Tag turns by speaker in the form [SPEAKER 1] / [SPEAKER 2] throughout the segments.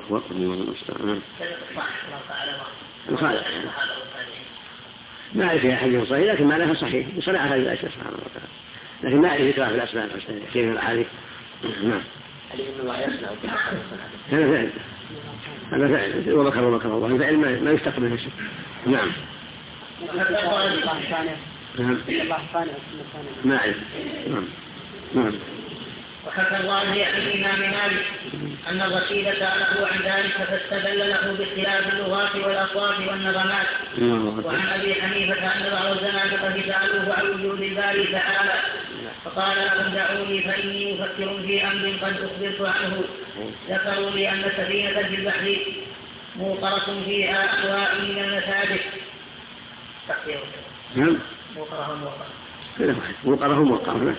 [SPEAKER 1] أكبر الله المستعان. مخالف ما أعرف فيها حديث صحيح لكن معناها صحيح بصراحة هذه الآية سبحانه وتعالى، لكن ما أعرف ذكرها في الأسماء الحسنى كثير من الأحاديث. نعم.
[SPEAKER 2] هل إن الله يصنع
[SPEAKER 1] هذا فعل، هذا فعل ومكر الله، الفعل ما يستقبل نفسه. نعم. ما أعرف. نعم.
[SPEAKER 3] وحكى الله عن الإمام مالك أن الرشيد سأله عن ذلك فاستدل له باختلاف اللغات والأصوات والنغمات. وعن أبي حنيفة أن بعض الزنادقة سألوه عن وجود الباري تعالى فقال لهم دعوني فإني أفكر في أمر قد أخبرت عنه. ذكروا لي أن سفينة في البحر موقرة فيها أنواع من المساجد.
[SPEAKER 1] موقرة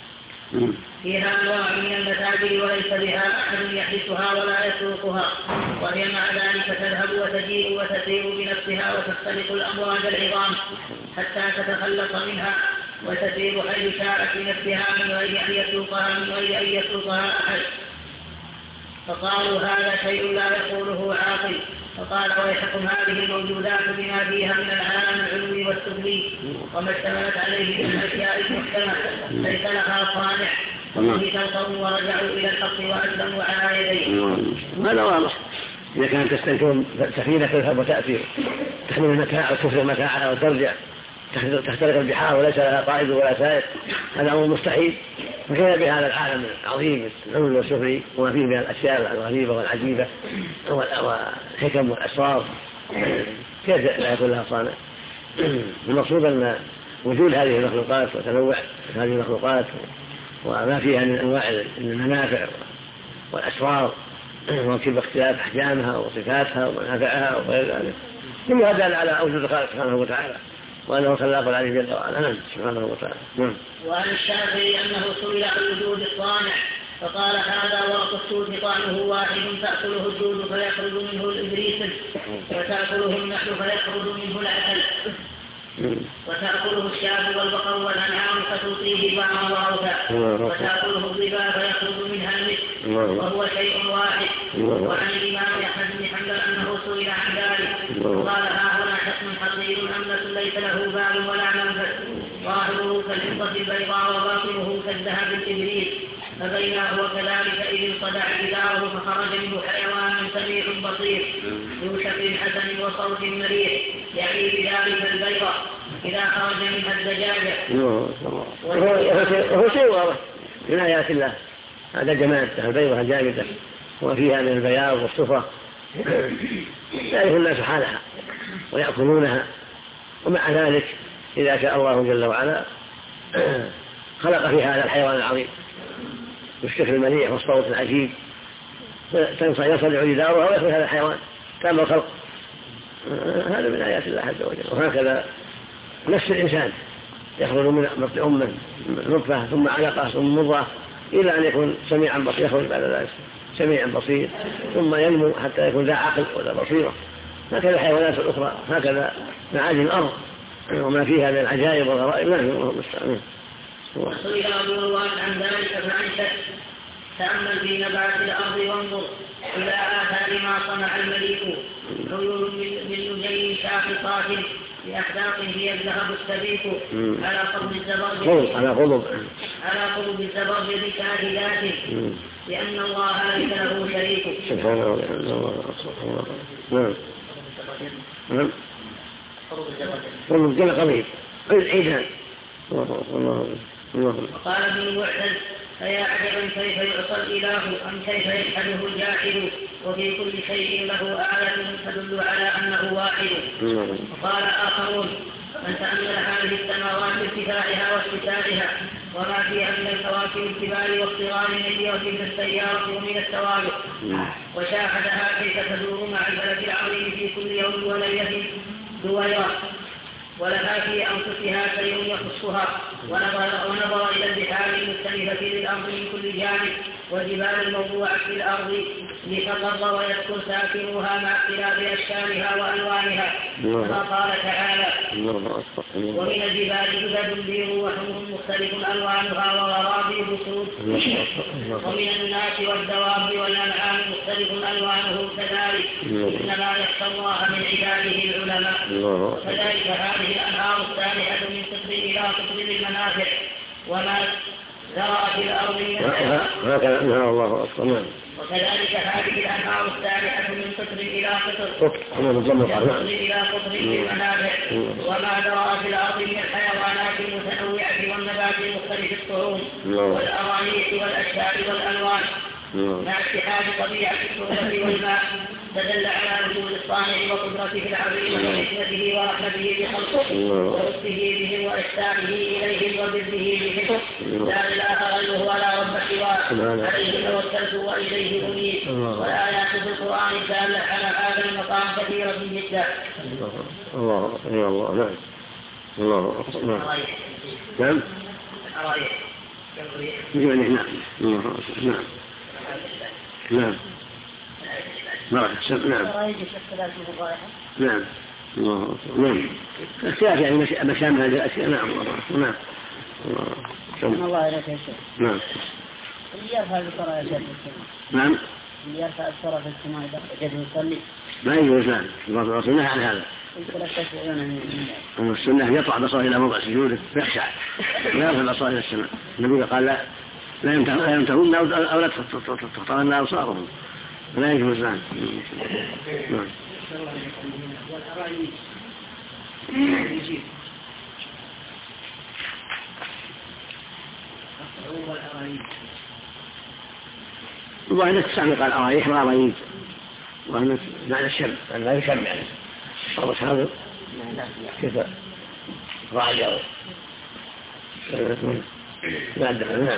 [SPEAKER 3] فيها أنواع من المساجد وليس بها أحد يحدثها ولا يسوقها، وهي مع ذلك تذهب وتجيء وتسير بنفسها وتختلق الأمواج العظام حتى تتخلص منها وتسير حيث شاءت بنفسها من غير أن يسوقها أحد. فقالوا هذا شيء لا يقوله عاقل. فقال ويحكم هذه الموجودات بما فيها من العالم العلوي والسفلي وما اشتملت عليه من الأشياء المحكمة ليس لها صانع وفي القوم ورجعوا إلى الحق وأسلموا على يديه.
[SPEAKER 1] هذا واضح. إذا كانت تستنكر سفينة تذهب وتأتي تحمل المتاع وتفرغ متاعها وترجع تختلق البحار وليس لها قائد ولا سائق، هذا أمر مستحيل. فكيف بهذا العالم العظيم العلوي والسفلي وما فيه من الأشياء الغريبة والعجيبة والحكم والأسرار كيف لا يكون لها صانع؟ المقصود أن وجود هذه المخلوقات وتنوع هذه المخلوقات وما فيها من أنواع المنافع والأسرار وكيف اختلاف أحجامها وصفاتها ومنافعها وغير ذلك كل هذا على وجود الخالق سبحانه وتعالى وأنه خلاق العلي جل وعلا سبحانه وتعالى.
[SPEAKER 3] وعن الشافعي أنه سئل عن وجود الصانع فقال هذا ورق السود طعمه واحد تأكله الدود فيخرج منه الإبريس وتأكله النحل فيخرج منه العسل وتأكله الشاب والبقر والأنعام فتوصيه بعضا وعوثا وتأكله الضباء فيخرج منها المسك وهو شيء واحد. وعن الإمام أحمد بن حنبل أنه سئل عن ذلك قال ها هنا حكم حصير أملس ليس له بال ولا منفذ ظاهره كالفضة البيضاء وباطنه كالذهب الإبريق فبينا هو كذلك إذ انقطع جداره فخرج منه حيوان سميع بصير ذو شكل حسن وصوت مريح يعني بذلك البيضة إذا خرج منها الدجاجة.
[SPEAKER 1] وهو شيء واضح من آيات الله هذا جماد البيضة الجامدة وفيها من البياض والصفرة يعرف الناس حالها ويأكلونها ومع ذلك إذا شاء الله جل وعلا خلق في هذا الحيوان العظيم بالشكل المليح والصوت العجيب يصدع جدارها ويخرج هذا الحيوان تام الخلق. هذا من آيات الله عز وجل. وهكذا نفس الإنسان يخرج من بطن أمه نطفة ثم علقة ثم مضغة إلى أن يكون سميعا بصير يخرج بعد ذلك سميعا بصير ثم ينمو حتى يكون ذا عقل ولا بصيرة. هكذا الحيوانات الأخرى هكذا معادن الأرض وما فيها من العجائب والغرائب لا يمكن مستعمل.
[SPEAKER 3] وسئل أبو الوان عن ذلك فأنشد تأمل في نبات الأرض وانظر إلى آثار ما صنع المليك عيون من لجين شاقطات بأحداق هي الذهب السبيك على قلب الزبرجد كاهدات لأن الله ليس له شريك.
[SPEAKER 1] سبحانه وتعالى. والله قريب عيدان.
[SPEAKER 3] وقال ابن المعتز فيا عجبا كيف يعصى الإله أم كيف يجحده الجاحد وفي كل شيء له آية تدل على أنه واحد. وقال آخرون من تأمل هذه السماوات ارتفاعها واتساعها وما فيها من الكواكب الكبار والصغار من السيارة ومن السوابق وشاهدها كيف تدور مع البلد العظيم في كل يوم وليلة دويرة ولها في أنفسها شيء يخصها ونظر إلى البحار المختلفة للأرض من كل جانب والجبال الموضوعة في الأرض لتقر ويسكن ساكنوها مع اختلاف أشكالها وألوانها كما قال تعالى ومن الجبال جدد بيض وحمر مختلف ألوانها وغرابيب سود ومن الناس والدواب والأنعام مختلف ألوانه كذلك إنما يخشى الله من عباده العلماء وكذلك هذه الأنهار السابحة من قطر إلى قطر للمنافع وما ذرأ في الأرض
[SPEAKER 1] هكذا نهى الله أكبر.
[SPEAKER 3] وكذلك هذه الأنهار السابحة من قطر إلى قطر إلى قطر للمنافع وما ذرأ في الأرض من الحيوانات المتنوعة والنبات المختلف الطعوم والأرانيح والأشجار والألوان مع اتحاد طبيعة التربة والماء تدل على وجود الصانع وقدرته العظيمة وحكمته ورحمته بخلقه ولطفه بهم وإحسانه إليهم وبره بهم لا إله غيره ولا رب سواه عليه توكلت وإليه أنيب والآيات في القرآن دالة على هذا المقام كثيرة جدا.
[SPEAKER 1] الله يا الله نعم الله نعم نعم نعم نعم نعم الله نعم اختلاف يعني مشامل هذه الأشياء. نعم نعم
[SPEAKER 2] الله يا شيخ.
[SPEAKER 1] نعم
[SPEAKER 2] اللي يرفع الصلاة يا شيخ.
[SPEAKER 1] نعم
[SPEAKER 2] اللي يرفع الصلاة في السماء إذا وجده يصلي
[SPEAKER 1] ما يجوز لا الرسول نهى عن هذا. السنة يطلع بصره إلى موضع سجوده فيخشع لا يرفع الأصابع إلى السماء. النبي قال لا يمتهون أو لا تخطرن أبصارهم لا يجوز ذلك. نعم وأنا تسمع قال أرايح وأرايج وأنا معنى الشم أن لا يشم يعني صار هذا كيف راعي أو لا أدري. نعم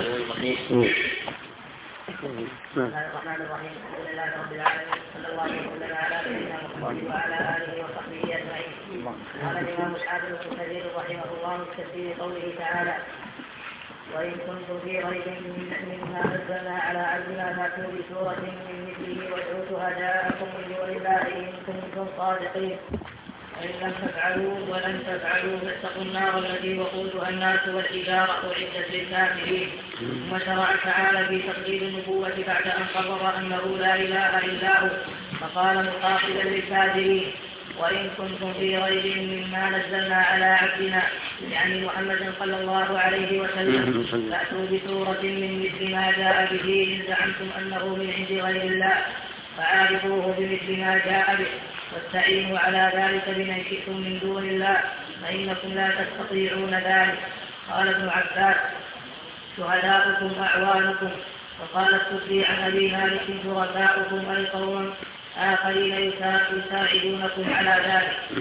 [SPEAKER 3] الرحمن الرحيم الحمد لله رب العالمين صلى الله وسلم على سيدنا محمد وعلى آله وصحبه أجمعين. قال الإمام الحافظ ابن كثير رحمه الله في تفسير قوله تعالى وإن كنتم في ريب مما نزلنا على عبدنا فأتوا بسورة من مثله وادعوا شهداءكم من دون الله إن كنتم صادقين وإن لم تفعلوا ولن تفعلوا فاتقوا النار التي وقودها الناس والحجارة أعدت للكافرين. ثم شرع تعالى في تقرير النبوة بعد أن قرر أنه لا إله إلا هو فقال مخاطبا للكافرين وإن كنتم في ريب مما نزلنا على عبدنا يعني محمد صلى الله عليه وسلم فأتوا بسورة من مثل ما جاء به إن زعمتم أنه من عند غير الله فعارضوه بمثل ما جاء به واستعينوا على ذلك بمن شئتم من دون الله فإنكم لا تستطيعون ذلك. قال ابن عباس شهداؤكم أعوانكم. وقال السدي عن أبي مالك شركاؤكم أي قوم آخرين يساعدونكم على ذلك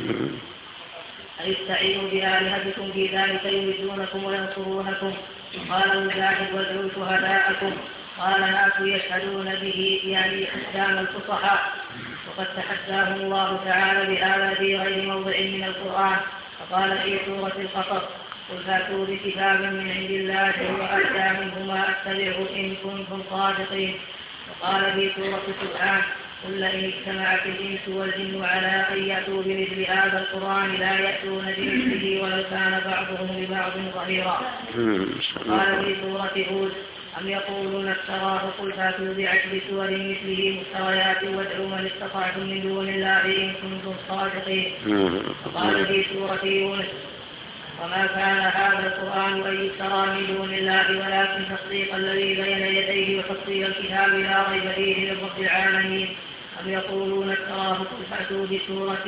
[SPEAKER 3] أي استعينوا بآلهتكم في ذلك يمدونكم وينصرونكم. قال مجاهد وادعوا شهداءكم. قال ناس يشهدون به يعني حكام الفصحاء وقد تحداهم الله تعالى بهذا في غير موضع من القرآن فقال في سورة القصص قل فاتوا بكتاب من عند الله هو أهدى منهما أتبعه إن كنتم صادقين. وقال في سورة سبحان قل لئن اجتمعت الإنس والجن على أن يأتوا بمثل هذا القرآن لا يأتون بمثله ولو كان بعضهم لبعض ظهيرا. قال في سورة هود أم يقولون افتراه قل فاتوا بعشر سور مثله مفتريات وادعوا من استطعتم من دون الله إن كنتم صادقين. وقال في سورة يونس وما كان هذا القرآن أن يفترى من دون الله ولكن تصديق الذي بين يديه وتفصيل الكتاب لا ريب فيه من رب العالمين. أم يقولون افتراه قل فأتوا بسورة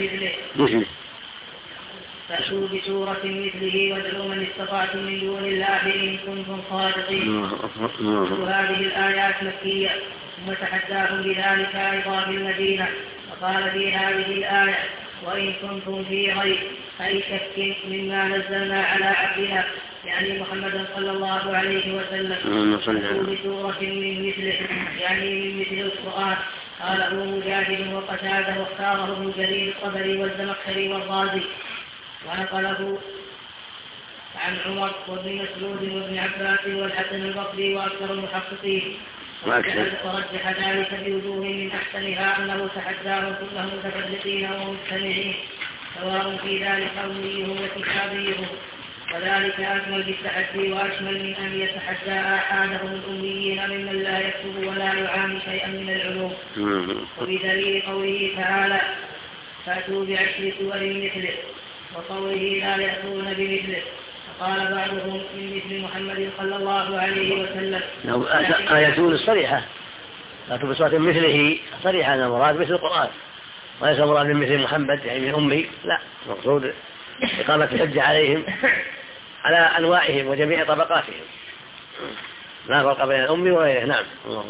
[SPEAKER 3] مثله وادعوا من استطعتم من دون الله إن كنتم صادقين. وهذه الآيات مكية ثم تحداهم بذلك أيضا في المدينة. وقال في هذه الآية وإن كنتم في ريب أي شك مما نزلنا على عبدنا يعني محمد صلى الله عليه وسلم فأتوا بسورة من مثله يعني من مثل القرآن. قال ابن مجاهد وقتاده واختاره ابن جرير الطبري والزمخشري والرازي ونقله عن عمر وابن مسعود وابن عباس والحسن البصري وأكثر المحققين، ورجح ذلك بوجوه من أحسنها أنه تحداهم كلهم متفرقين ومجتمعين سواء في ذلك أمنيهم وكتابيهم، وذلك أكمل بالتحدي وأشمل من أن يتحدى آحادهم الأميين ممن لا يكتب ولا يعاني شيئا من العلوم. وبدليل قوله تعالى فأتوا بعشر سور مثله، وقوله لا يأتون بمثله، فقال بعضهم من مثل محمد صلى الله عليه وسلم.
[SPEAKER 1] آياتون الصريحة فأتوا بصورة مثله صريحة أن المراد مثل القرآن، وليس المراد من مثل محمد يعني من أمي، لا، مقصود إقامة الحجة عليهم على أنواعهم وجميع طبقاتهم، لا فرق بين الأم وغيره. نعم.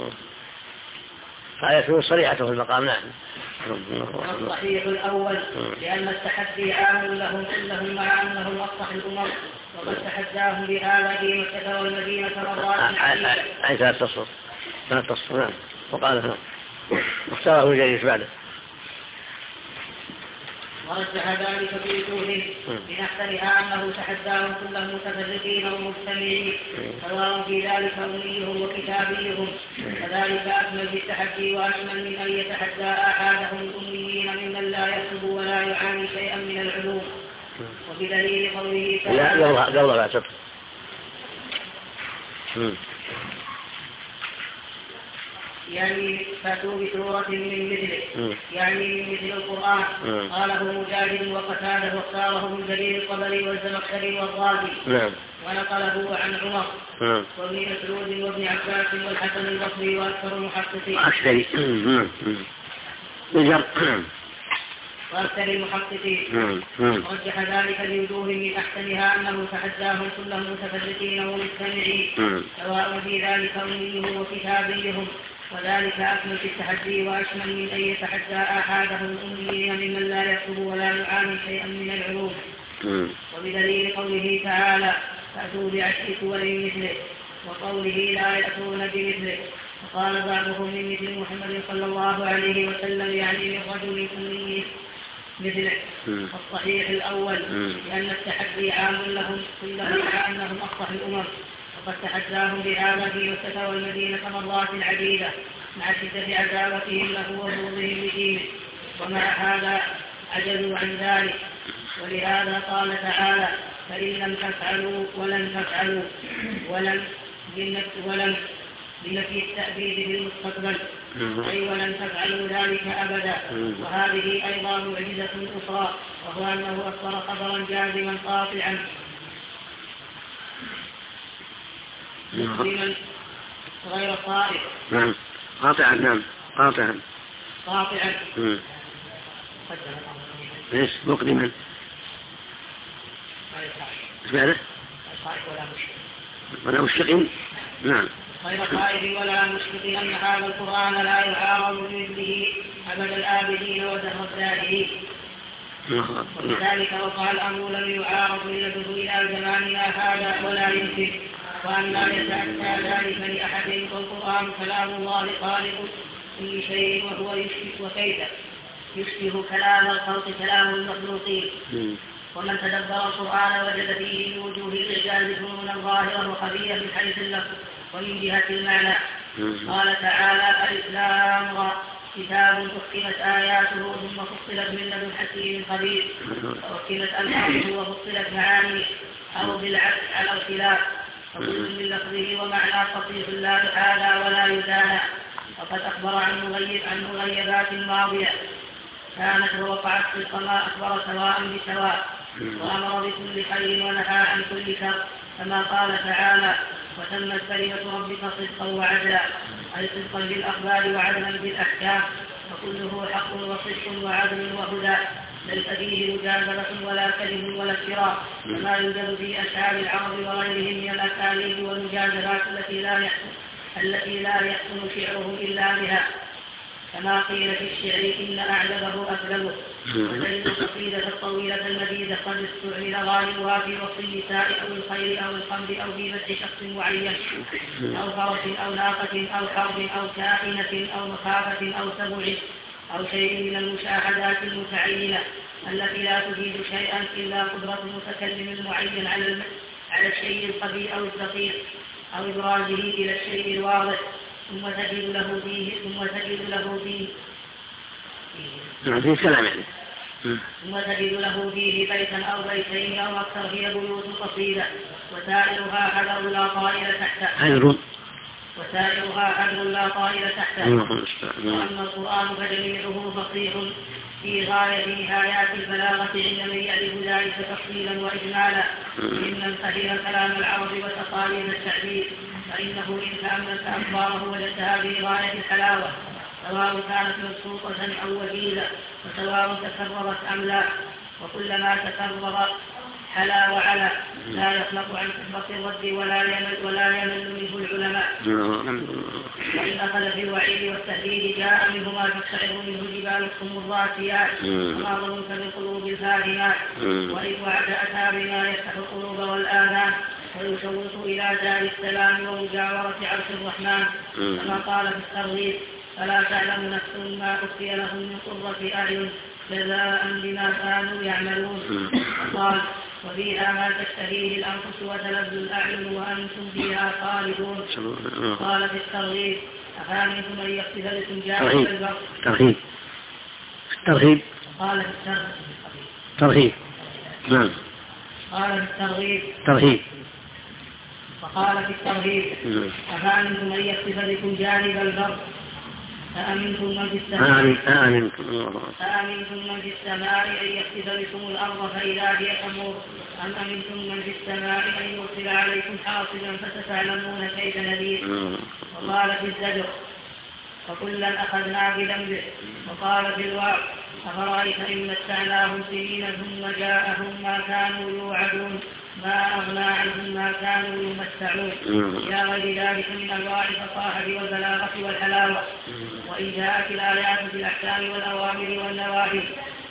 [SPEAKER 1] فآياتون صريحة في المقام. نعم.
[SPEAKER 3] الصحيح الأول لأن التحدي عام لهم كلهم مع أنهم أصلح الأمم، وقد تحداهم بهذا في مكة والمدينة مرات
[SPEAKER 1] عيسى التصر. نعم. وقال اختاره الجليس بعده.
[SPEAKER 3] ورجح ذلك في وجوه من أحسنها أنه تحداهم كلهم متفرقين ومجتمعين سواء في ذلك أمنيهم وكتابيهم، وذلك أكمل بالتحدي وأشمل من أن يتحدى آحادهم الأميين ممن لا يكتب ولا يعاني شيئا من العلوم. وبدليل قوله تعالى يعني فاتوا بسورة من مثله يعني من مثل القرآن. قاله مجاهد وقتاده واختاره من جرير الطبري والزمخشري والرازي. ونقله عن عمر وابن مسعود وابن عباس والحسن البصري وأكثر المحققين. رجح ذلك بوجوه من أحسنها أنه تحداهم كلهم متفرقين ومجتمعين سواء في ذلك أمنيهم وكتابيهم، وذلك أكمل في التحدي وأشمل من أن يتحدى آحادهم الأميين ممن لا يكتب ولا يعاني شيئا من العلوم. وبدليل قوله تعالى فأتوا بعشر سور مثله، وقوله لا يأتون بمثله، وقال بعضهم من مثل محمد صلى الله عليه وسلم يعني من رجل أمي مثله. الصحيح الأول لأن التحدي عام لهم كلهم مع أنهم أصلح الأمم، وقد تحداهم بهذا في مكة والمدينة مرات عديدة مع شدة عداوتهم له وبغضهم لدينه، ومع هذا عجزوا عن ذلك. ولهذا قال تعالى فإن لم تفعلوا ولن تفعلوا ولن بنفي التأبيد بالمستقبل أي ولن تفعلوا ذلك أبدا. وهذه أيضا معجزة أخرى، وهو أنه أخبر خبرا جازما قاطعا مسلما غير صائب.
[SPEAKER 1] قاطعا. ليش مقدما اسمعنا ولا مشفق. نعم.
[SPEAKER 3] غير خائف ولا مشفق أن هذا القرآن لا يعارض بمثله أبد الآبدين ودهر الدائرين. وكذلك وقع الأمر لم يعارض يده إلى زماننا هذا ولا يمكن، وأن لا يتأتى ذلك لأحد. والقرآن كلام الله خالق كل شيء وهو يشبه كلام الخلق كلام المخلوقين. ومن تدبر القرآن وجد فيه من وجوه الإعجاز فنونا ظاهرا وخفيا من حيث اللفظ ومن جهة المعنى. قال تعالى الإسلام كتاب أحكمت آياته ثم فصلت من لدن حكيم خبير، وأحكمت ألفاظه وفصلت معانيه أو بالعكس على الخلاف، فكل من لفظه ومعنى فصيح لا يحالى ولا يدانى. وقد أخبر عن مغيبات ماضية كانت ووقعت صدق ما أخبر سواء بسواء، وأمر بكل خير ونهى عن كل شر، كما قال تعالى وتمت كلمة ربك صدقا وعدلا، أي صدقا بالأخبار وعدلا بالأحكام، وكله حق وصدق وعدل وهدى، ليس فيه مجادلة ولا كذب ولا افتراء، كما يوجد في أشعار العرب وغيرهم من الأساليب والمجادلات التي لا يحسن شعره إلا بها، كما قيل في الشعر إن أعجبه أكذبه. وتجد القصيدة الطويلة المديدة قد استعمل غالبها في وصف النساء أو الخير أو الخمر أو في مدح شخص معين أو فرس أو ناقة أو حرب أو كائنة أو مخافة أو سبع أو شيء من المشاهدات المتعينة التي لا تفيد شيئا إلا قدرة المتكلم المعين على الشيء الخفي أو الدقيق أو إبرازه إلى الشيء الواضح ثم تجد له فيه ثم تجد له فيه بيتا أو بيتين أو أكثر هي بيوت قصيدة وسائرها حجر لا طائر تحته وأما القرآن فجميعه فصيح في غاية نهايات البلاغة عند من يعرف ذلك تفصيلا وإجمالا ممن فهم كلام العرب وتقاليد التعبير فإنه إن تأملت أخباره وجدتها في غاية الحلاوة سواء كانت مبسوطة أو وجيزة وسواء تكررت أم لا وكلما تكرر حلا وعلا لا يخلق عن كثرة الرد ولا يمل منه العلماء وإن أخذ في الوعيد والتهديد جاء منه ما تقشعر منه جبال الصم الراسيات وما ظنك بالقلوب الفاهمات وإن وعد أتى بما يفتح القلوب والآذان ويشوق إلى دار السلام ومجاورة عرش الرحمن كما قال في الترغيب فلا تعلم نفس ما أخفي لهم من قرة أعين جزاء بما كانوا يعملون قال وفيها ما تشتهيه الأنفس وتلذ الأعين وأنتم فيها خالدون قال في الترغيب أفأمنتم أن يخسف بكم جانب البر قال في الترغيب وقال في الترغيب أفأمنتم أن يخسف بكم جانب البر أأمنتم من في السماء أن يخسف بكم الأرض فإذا هي تمور أم أمنتم من في السماء أن يرسل عليكم حاصبا فستعلمون كيف نذير وقال في الزجر فكلا أخذنا بذنبه وقال في الوعظ أفرأيت إن متعناهم سنين ثم جاءهم ما كانوا يوعدون ما أغنى عنهم ما كانوا يمتعون يا غير ذلك من أنواع الفصاحة والبلاغة والحلاوة وإن جاءت الآيات بالأحكام والأوامر والنواهي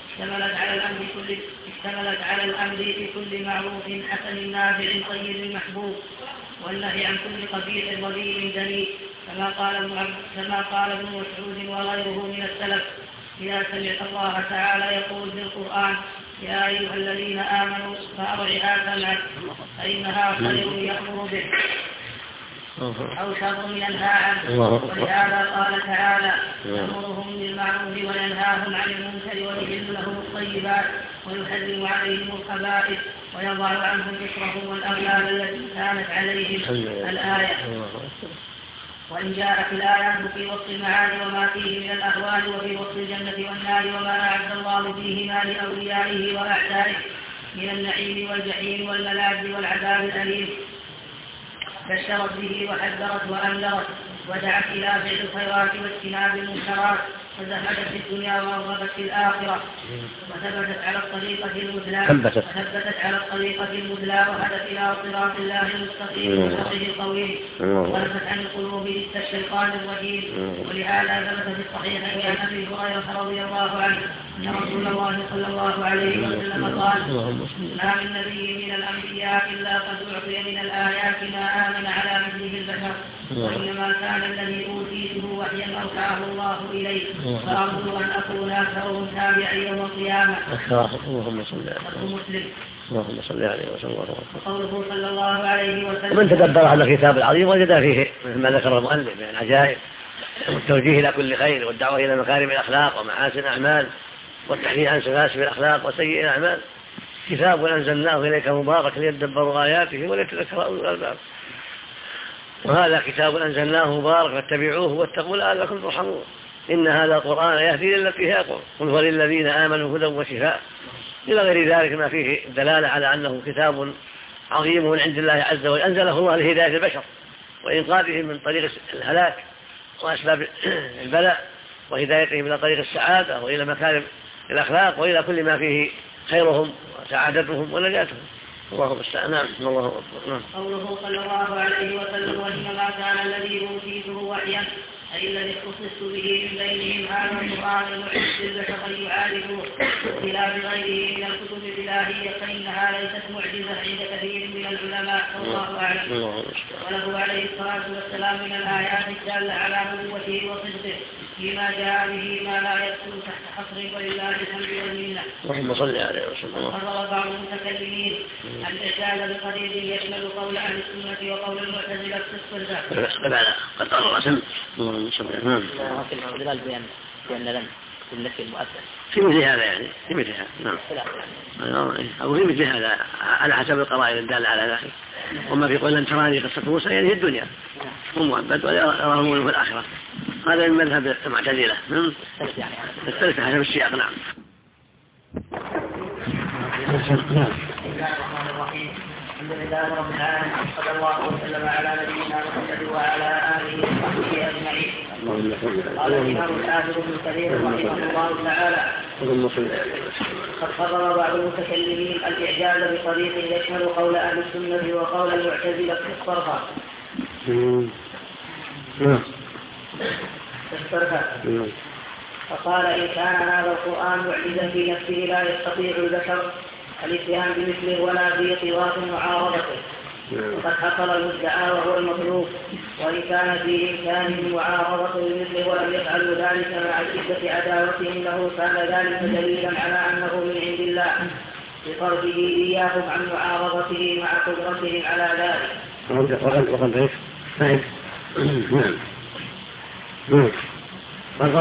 [SPEAKER 3] اشتملت على الأمر بكل معروف حسن نافع طيب محبوب والنهي عن كل قبيح رذيل دنيء كما قال ابن مسعود وغيره من السلف إذا سمعت الله تعالى يقول في القرآن يا أيها الذين آمنوا فأرعها سمعك فإنها خير يأمر به أو شر ينهى عنه ولهذا قال تعالى يأمرهم بالمعروف وينهاهم عن المنكر ويحل لهم الطيبات ويحرم عليهم الخبائث ويضع عنهم إصرهم والأغلال التي كانت عليهم الآية. وإن جاءت الآيات في وصف المعاني وما فيه من الأهوال وفي وصف الجنة والنار وما أعد الله فيهما لأوليائه وأعدائه من النعيم والجحيم والملاذ والعذاب الأليم بشرت به وحذرت وأنذرت ودعت إلى فعل الخيرات واجتناب المنكرات وزهدت في الدنيا ورغبت في الآخرة وثبتت على الطريقة المثلى وهدت إلى صراط الله المستقيم وشرعه القويم ولفت عن القلوب لست الشيطان الرجيم. ولهذا ثبت في الصحيح عن أبي هريرة رضي الله عنه أن رسول الله صلى الله عليه وسلم قال ما من نبي من الأنبياء إلا قد أعطي من الآيات ما آمن على مثله البشر وإنما كان الذي أوتيته وحيا أوحاه الله إليه فأرجو أن أكون أكثرهم تابعا يوم القيامة.
[SPEAKER 1] اللهم صل عليه وسلم.
[SPEAKER 3] وقوله صلى الله عليه وسلم
[SPEAKER 1] ومن تدبر هذا الكتاب العظيم وجد فيه ما ذكر المؤلف من العجائب والتوجيه إلى كل خير والدعوة إلى مكارم الأخلاق ومحاسن الأعمال والتحذير عن سفاسف الأخلاق وسيء الأعمال. كتاب أنزلناه إليك مبارك ليدبروا آياته وليتذكر أولو الألباب. وهذا كتاب أنزلناه مبارك فاتبعوه واتقوا لعلكم ترحمون. إن هذا القرآن يهدي للتي هي أقوم قل هو للذين آمنوا هدى وشفاء إلى غير ذلك ما فيه دلالة على أنه كتاب عظيم من عند الله عز وجل أنزله الله لهداية البشر وإنقاذهم من طريق الهلاك وأسباب البلاء وهدايتهم إلى طريق السعادة وإلى مكارم الأخلاق وإلى كل ما فيه خيرهم وسعادتهم ونجاتهم. اللهم استعان. الله أكبر.
[SPEAKER 3] قوله صلى الله عليه وسلم وإنما كان الذي أوتيته وحيا أي الذي اختصصت به من بينهم هذا القرآن المعجز البشر أن يعالجوه بخلاف غيره من الكتب الإلهية فإنها ليست معجزة عند كثير من العلماء والله أعلم. وله عليه الصلاة والسلام من الآيات الدالة على نبوته وصدقه فيما جاء به ما لا يدخل تحت حصر ولله الحمد والمنة.
[SPEAKER 1] اللهم صل عليه وسلم.
[SPEAKER 3] قرر بعض المتكلمين الإعجاز بقريب يشمل قول أهل السنة وقول المعتزلة في الصفات.
[SPEAKER 1] قد قرر سم. اللهم صل عليه.
[SPEAKER 2] بأن لم النفي المؤثر
[SPEAKER 1] في مثل هذا يعني في مثل هذا نعم أو في مثل هذا على حسب القرائن الدالة على ذلك. وما في قول لن تراني قصة موسى يعني في الدنيا هم مؤبد ولا يراهم في الآخرة. هذا من مذهب المعتزلة الثالثة حسب السياق. نعم.
[SPEAKER 3] الحمد لله رب العالمين صلى الله وسلم على نبينا محمد وعلى آله وصحبه أجمعين. قال الإمام الحافظ ابن كثير رحمه الله تعالى قد قرر بعض المتكلمين الإعجاز بطريق يشمل قول أهل السنة وقول المعتزلة في الصرفة. فقال إن كان هذا القرآن معجزا في نفسه لا يستطيع البشر الاتيان بمثله ولا في طواف معارضته وقد حصل المدعى وهو المطلوب. وإن كان في إمكانهم معارضته بمثله ولم يفعلوا ذلك مع شدة عداوتهم له كان ذلك دليلا على أنه من عند الله بصرفه إياهم عن معارضته مع قدرتهم على ذلك.
[SPEAKER 1] وقد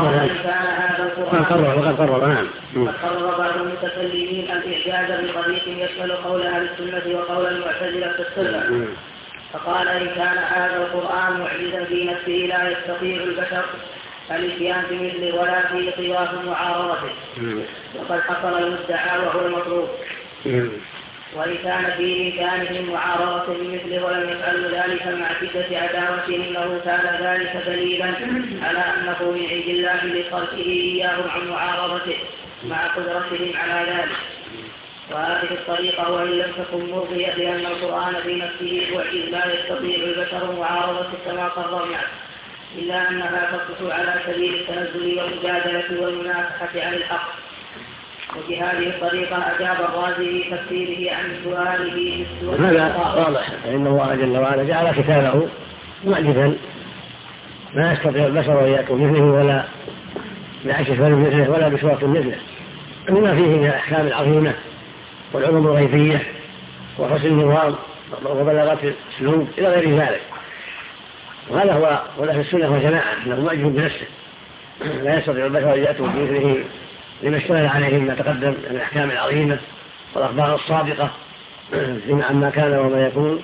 [SPEAKER 1] قرر
[SPEAKER 3] بعض المتكلمين الإعجاز بطريق يشمل قول أهل السنة وقول المعتزلة في الصفة. فقال إن كان هذا القرآن معجزا في نفسه لا يستطيع البشر الاتيان بمثله ولا في طواف معارضته وقد حصل المدعى وهو المطلوب. وإن كان في إمكانهم معارضة بمثله ولم يفعلوا ذلك مع شدة عداوتهم له كان ذلك دليلا على أنه من عند الله لصرفه إياهم عن معارضته مع قدرتهم على ذلك. وهذه الطريقة وإن لم تكن مرضية لأن القرآن في نفسه معجز لا يستطيع البشر معارضته كما قررنا إلا أنها تصلح على سبيل التنزل والمجادلة والمنافحة عن الحق. وبهذه الطريقة أجاب الرازي في تفسيره عن سؤاله
[SPEAKER 1] هذا واضح فإن الله جل وعلا جعل كتابه معجزا ما يستطيع البشر أن يأتوا مثله ولا بعشر مثله ولا بصورة مثله لما فيه من الأحكام العظيمة والعلوم الغيبية وحسن النظام وبلاغة الأسلوب إلى غير ذلك. وهذا هو ولأهل السنة والجماعة أنه معجز بنفسه لا يستطيع البشر أن يأتوا بمثله لما اشتغل عليهم ما تقدم من الأحكام العظيمة والأخبار الصادقة فيما عما كان وما يكون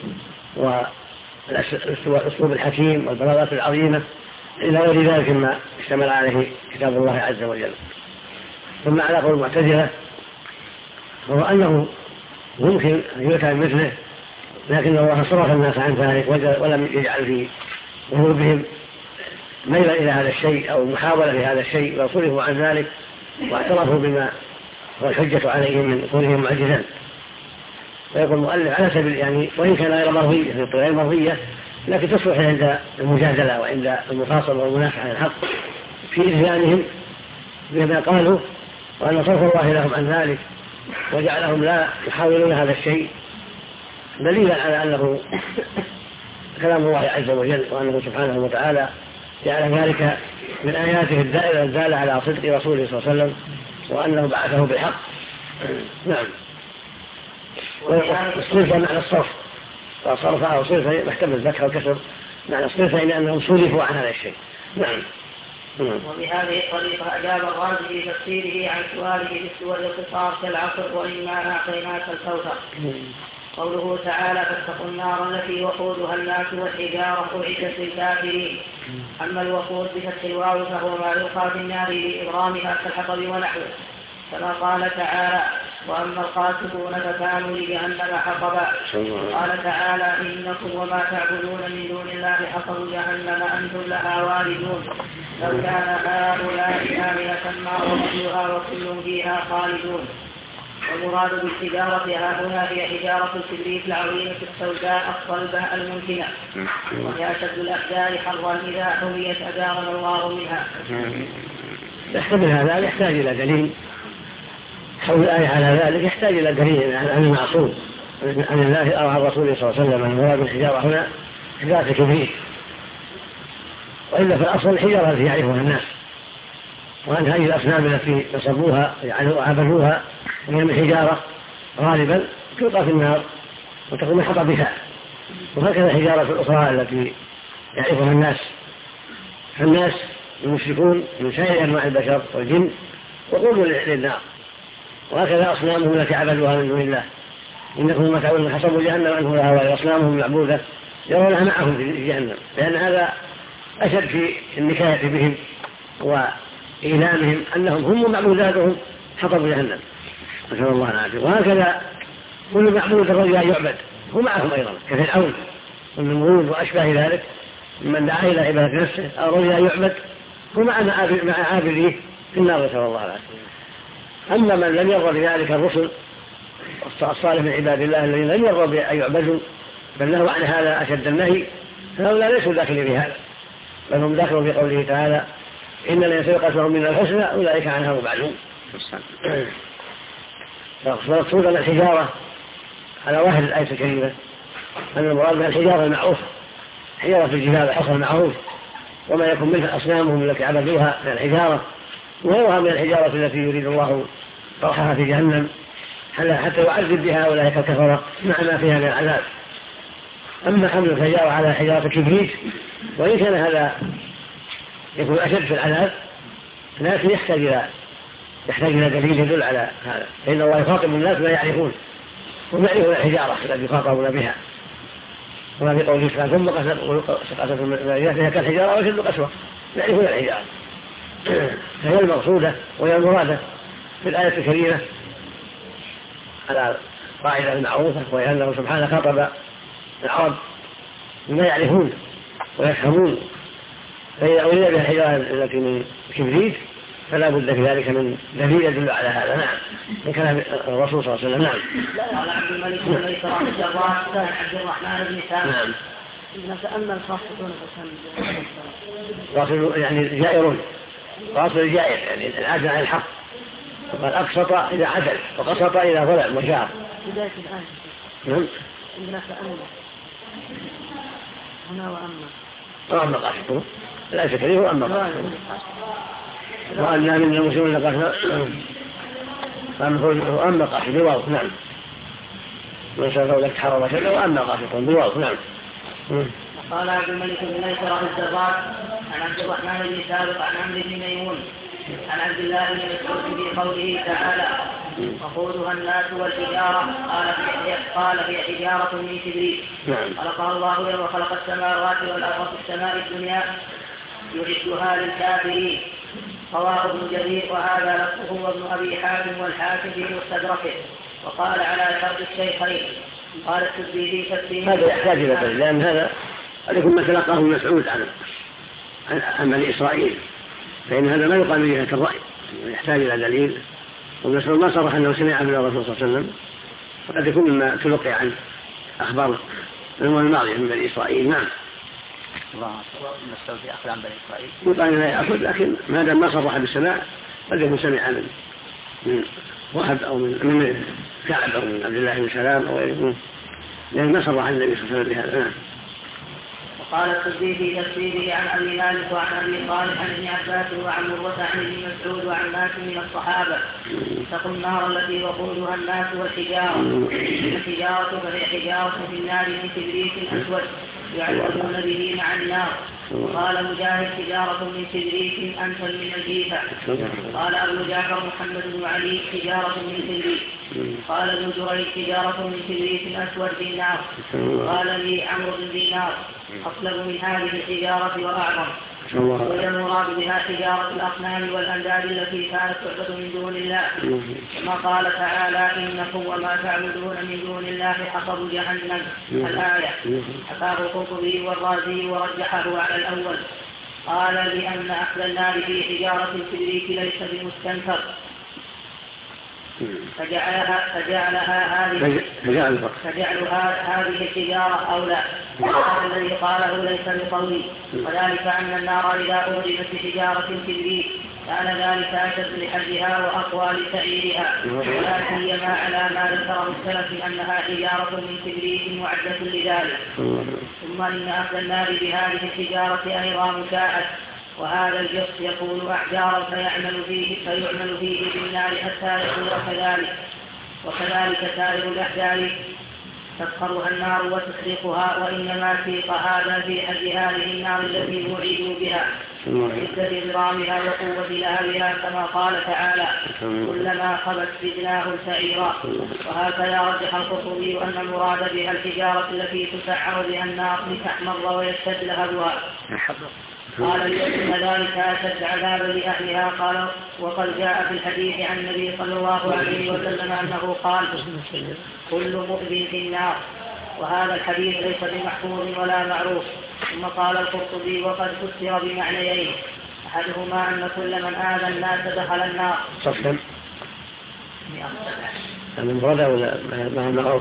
[SPEAKER 1] والأسلوب الحكيم والبلاغات العظيمة إلى غير ذلك ما اشتمل عليه كتاب الله عز وجل. ثم على قول المعتزلة هو أنه ممكن أن يؤتى مثله لكن الله صرف الناس عن ذلك ولم يجعل في قلوبهم ميلا إلى هذا الشيء أو محاولة لهذا الشيء وصرفوا عن ذلك واعترفوا بما هو الحجة عليهم من كونهم معجزا. ويقول المؤلف على سبيل يعني وإن كان غير مرضية لكن تصلح عند المجادلة وعند المفاصلة والمنافحة عن الحق في إذهانهم بما قالوا وأن صرف الله لهم عن ذلك وجعلهم لا يحاولون هذا الشيء دليلا على أنه كلام الله عز وجل وأنه سبحانه وتعالى جعل ذلك من آياته الدالة على صدق رسوله صلى الله عليه وسلم وأنه بعثه بالحق. نعم. والصرفة معنى الصرف وصرفة أو صرفة محتمل الذكر والكسر معنى الصرفة إن أنهم صرفوا عن هذا الشيء. نعم.
[SPEAKER 3] وبهذه الطريقة أجاب الرازي في تفسيره عن سؤاله بالسور القصار كالعصر وإنا أعطيناك الكوثر. قوله تعالى فاتقوا النار التي وقودها الناس والحجارة أعدت للكافرين. أما الوقود بفتح الواو فهو ما يلقى في النار لإبرامها كالحطب ونحوه كما قال تعالى وأما القاسطون فكانوا لجهنم حطبا. قال تعالى إنكم وما تعبدون من دون الله حصب جهنم أنتم لها واردون لو كان هؤلاء آلهة ما وردوها وكل فيها خالدون. والمراد بالحجارة هنا هي حجارة الكبريت العظيمة السوداء الصلبة الممكنة وهي أشد الأحجار حرا إذا حميت أجارنا الله منها.
[SPEAKER 1] يحتمل هذا يحتاج إلى دليل حول الآية على ذلك يحتاج إلى دليل عن المعصوم عن الله أو عن رسوله صلى الله عليه وسلم. المراد بالحجارة هنا حجارة الكبريت وإلا في الأصل الحجارة التي يعرفها الناس وأن هذه الأصنام التي نصبوها عبدوها وهي من حجارة غالبا تلقى في النار وتكون من حطبها، وهكذا الحجارة الأخرى التي يعرفها الناس، فالناس المشركون من سائر أنواع البشر والجن وقودوا للنار، وهكذا أصنامهم التي عبدوها من دون الله. إنكم ما تعلمون حسبوا جهنم أنه لها وأصنامهم المعبودة يرونها معهم في جهنم، لأن هذا أشد في النكاية بهم وإيلامهم أنهم هم معبوداتهم حطبوا جهنم، نسأل الله العافية. وهكذا كل معبود الرجل يعبد هو معهم أيضا كفرعون والنمرود وأشباه ذلك من دعا إلى عبادة نفسه أو رجل يعبد هو مع عابديه في النار، نسأل الله العافية. أما من لم يرضى بذلك الرسل الصالح من عباد الله الذين لم يرضى بأن يعبدوا بل له عن هذا أشد النهي، فهؤلاء ليسوا داخلين بهذا، بل هم داخلوا في قوله تعالى إن الذين سبقت لهم من الحسنى أولئك عنها مبعدون. فالمقصود أن الحجارة على ظاهر الآية الكريمة أن المراد بها الحجارة المعروفة، حجارة الجبال الحصى المعروف وما يكون منها أصنامهم التي عبدوها من الحجارة وغيرها من الحجارة التي يريد الله طرحها في جهنم حتى يعذب بها أولئك الكفرة مع ما فيها من العذاب. أما حمل الحجارة على حجارة الكبريت وإن كان هذا يكون أشد في العذاب لكن يحتاج إلى دليل يدل على هذا، فإن الله يخاطب الناس ما يعرفون ويعرفون الحجارة التي يخاطبون بها، وما في قوله تعالى ثم قسوة المائية كالحجارة وشد قسوة، يعرفون الحجارة. فهي المقصودة وهي المرادة في الآية الكريمة على قاعدة المعروفة، وهي أنه سبحانه خاطب العرب بما يعرفون ويفهمون، فإذا أريد بها الحجارة التي من كبريت فلا بد في ذلك من دليل يدل على هذا. نعم، من كلام الرسول صلى الله عليه وسلم. نعم.
[SPEAKER 3] قال عبد الملك بن ميسرة الجراح كان عبد الرحمن بن سامي.
[SPEAKER 1] نعم.
[SPEAKER 3] إذا تأمل الخاصون
[SPEAKER 1] واصل يعني جائرون، واصل الجائر يعني العدل عن الحق، وقال أقسط إذا عدل وقسط إذا ظلم وجار.
[SPEAKER 3] بداية الآن.
[SPEAKER 1] نعم.
[SPEAKER 3] إذا تأمل هنا
[SPEAKER 1] وأما قاسطون لا شكريه وأما قاسطون وأنا من المسلمين وأما قاسط بواو. نعم. من سأل لك حرم شده وأما قاسطون بواو. نعم.
[SPEAKER 3] قال عبد الملك بن ميسرة الزراق عن عبد الرحمن بن سابق عن عمرو بن ميمون عن عبد الله بن مسعود في قوله تعالى وقودها الناس والحجارة قال هي حجارة من كبريت خلقها الله يوم خلق السماوات والأرض في السماء الدنيا يعدها للكافرين. رواه ابن جرير وهذا لفظه وابن أبي حاتم والحاكم في مستدركه وقال على شرط الشيخين. قال السدي في تفسيره
[SPEAKER 1] هذا يحتاج إلى دليل، لأن هذا عليكم ما تلقاه مسعود عن بني إسرائيل، فإن هذا ما يقال من جهة الرأي، يحتاج إلى دليل. ومسعود ما صرح أنه سمع من الرسول صلى الله عليه وسلم، وقد يكون مما تلقي عن أخبار الأمم الماضية من بني إسرائيل. نعم.
[SPEAKER 2] مسعود يأخذ عن بني إسرائيل
[SPEAKER 1] يقال لا يأخذ، لكن ما دام ما صرح بالسماع قد يكون سمع من واحد أو من كعب أو من عبد الله بن سلام أو غيره، لأن ما صرح النبي صلى الله عليه وسلم بهذا. نعم.
[SPEAKER 3] وقال السدي في تفسيره عن أبي مالك وعن أبي صالح عن ابن عباس وعن مرة عن ابن مسعود وعن ناس من الصحابة اتقوا النار التي وقودها الناس والحجارة. الحجارة فهي حجارة في النار من كبريت أسود يعذبون به مع النار. قال مجاهد حجارة من كبريت أنفل من الجيفة. قال أبو جعفر محمد بن علي حجارة من كبريت. قال ابن جريج حجارة من كبريت أسود في النار. قال لي عمرو بن دينار أطلب من هذه الحجارة وأعظم. والمراد بها حجارة الأصنام والأنداد التي كانت تعبد من دون الله، كما قال تعالى إنكم وما تعبدون من دون الله حصب جهنم. الآية حكاه القرطبي والرازي ورجحه على الأول. قال لأن أهل النار في حجارة الكبريت ليس بمستنكر فجعلها هذه الحجارة أولى. الذي قاله ليس بقولي، وذلك أن النار إذا أوردت بحجارة الكبريت كان ذلك أشد لحجها وأقوى لتعييرها، ولا سيما على ما ذكره السلف أنها حجارة من كبريت معدة لذلك. ثم إن أهل النار بهذه الحجارة أيضا مساعد، وهذا الجص يكون أحجارا فيعمل فيه بالنار حتى يكون كذلك. وكذلك سائر الأحجار تسخرها النار وتسرقها، وإنما سيق هذا في حد هذه النار التي وعدوا بها وشدة ضرامها وقوة لهبها، كما قال تعالى: كلما خبت زدناهم سعيرا. وهكذا رجح القرطبي أن المراد بها الحجارة التي تسعر بها النار لتحمر ويشتد لهبها. قال لأن ذلك أشد عذابا لأهلها. قال: وقد جاء في الحديث عن النبي صلى الله عليه وسلم أنه قال: كل مؤذن في النار. وهذا الحديث ليس بمحفوظ ولا معروف. ثم قال القرطبي: وقد فسر بمعنيين، أحدهما أن كل من آذى الناس دخل النار.
[SPEAKER 1] صفا من برده ولا ما معروف؟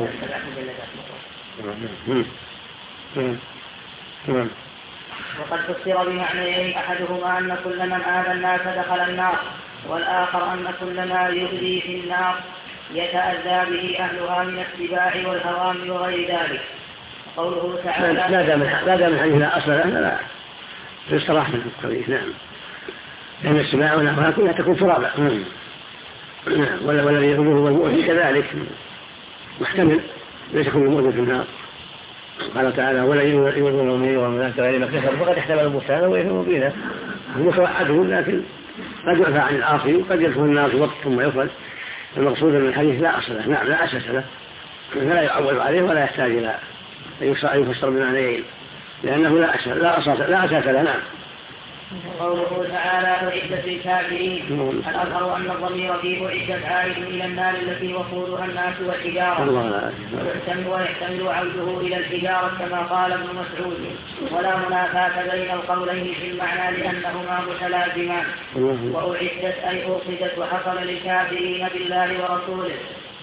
[SPEAKER 3] وقد فسر بمعنيين، أحدهما أن كل من آذى الناس دخل النار، والآخر أن كل ما يؤذي في النار يتأذى به أهلها من السباع والهوام وغير ذلك. قوله تعالى:
[SPEAKER 1] لا دام الحديث لا أصل له لا يصرح من الحديث. نعم، لأن السباع والهوام كلها تكون ترابا. نعم، والذي يؤذيه هو المؤذي كذلك محتمل، ليس كل المؤذي في النار. قال تعالى: ولا يؤذون المؤمنين والمؤمنات غير ما اكتسبوا فقد احتمل البهتان وإثما مبينا. هم توعدون، لكن قد يعفى عن العاصي وقد يدخل النار في وقت ثم يخرج. المقصود من الحديث لا أصل له. نعم، لا أساس له، فلا يعول عليه ولا يحتاج إلى أن يفسر بمعنيين، لأنه لا أساس له. نعم.
[SPEAKER 3] قوله تعالى: أعدت للكافرين، الأظهر أن الضمير فيه أعدت عائد إلى النار التي وقودها الناس والحجارة، ويحتمل عوده إلى الحجارة كما قال ابن مسعود. ولا منافاة بين القولين في المعنى لأنهما متلازمان. وأعدت أي أرصدت وحصل للكافرين بالله ورسوله.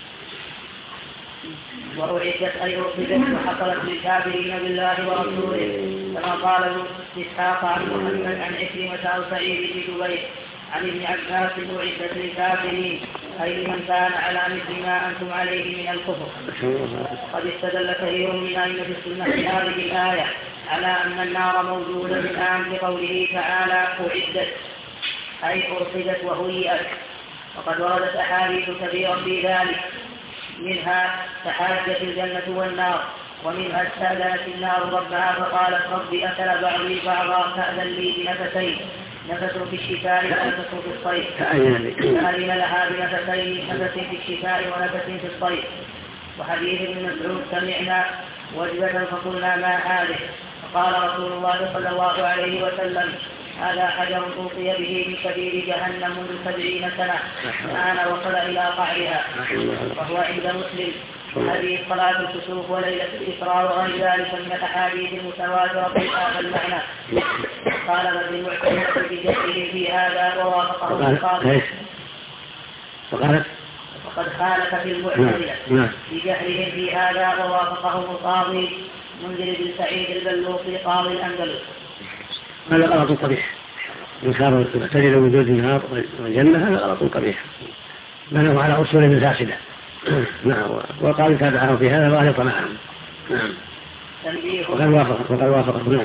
[SPEAKER 3] وأعدت أي أرصدت وحصلت للكافرين بالله ورسوله، كما قال ابن إسحاق عن محمد عن عكرمة أو سعيد بن جبير عن ابن عباس: أعدت للكافرين أي لمن كان على مثل ما أنتم عليه من الكفر. قد استدل كثير من أئمة السنة في هذه الآية على أن النار موجودة الآن بقوله تعالى: أعدت أي أرصدت وهيئت. وقد وردت أحاديث كثيرة في ذلك، منها تحاجت الجنة والنار، ومنها استأذنت النار ربها فقالت: رب أكل بعضي بعضا فأذن لي بنفسين، نفس في الشتاء ونفس في الصيف، فأذن لها بنفسين، نفس في الشتاء ونفس في الصيف. وحديث ابن مسعود: سمعنا وجبة فقلنا ما هذه؟ فقال رسول الله صلى الله عليه وسلم: هذا حجر أوصي به من كبير جهنم منذ 70 سنة، الآن وصل إلى قعرها. وهو عند مسلم حديث صلاة الكسوف وليلة الإسراء وغير ذلك من الأحاديث المتواترة في هذا المعنى. قال ابن المعتمد بجهله في هذا ووافقه القاضي. وقد خالف في المعتزلة بجهلهم في هذا ووافقهم القاضي منذر بن سعيد البلوطي قاضي الأندلس.
[SPEAKER 1] هذا غلط قبيح، إنكار المعتزلة وجود النار والجنة هذا غلط قبيح، بنوا على أصول فاسدة. نعم، وقال تابعه في هذا وغلط معهم. نعم، وقد وافق. نعم،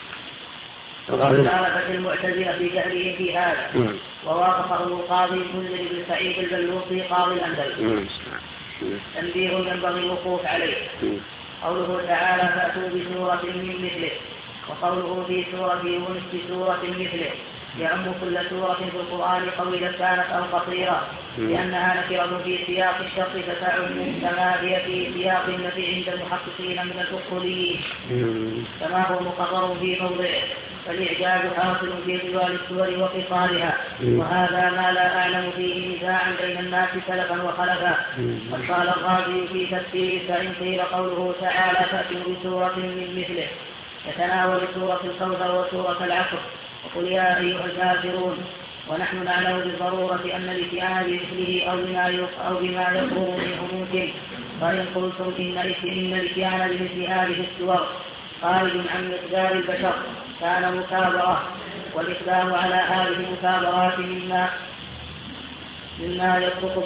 [SPEAKER 3] خالفت المعتزلة بجهلهم في هذا ووافقه القاضي منذر بن سعيد البلوطي قاضي الأندلس. تنبيه ينبغي الوقوف عليه. قوله تعالى: فأتوا بسورة من مثله، وقوله في سورة يونس بسورة مثله يعم كل سورة في القرآن طويلة كانت أو قصيرة، لأنها نكرة في سياق الشرط فتعم كما هي في سياق النفي عند المحققين من الأصوليين، كما هو مقرر في موضعه. فالإعجاز حاصل في طوال السور وقصارها، وهذا ما لا أعلم فيه نزاعا بين الناس سلفا وخلفا. وقال الرازي في تفسير: فإن قيل قوله تعالى: فأتوا بسورة من مثله، يتناول سورة الكوثر وسورة العصر، وقل يا أيها الكافرون. ونحن نعلم بالضرورة أن الاتيان بمثله أو بما يقوم منه ممكن. فإن قلتم إن الاتيان بمثل هذه السور خارج عن مقدار البشر كان مكابرة، والإقدام على هذه المكابرات مما يفرق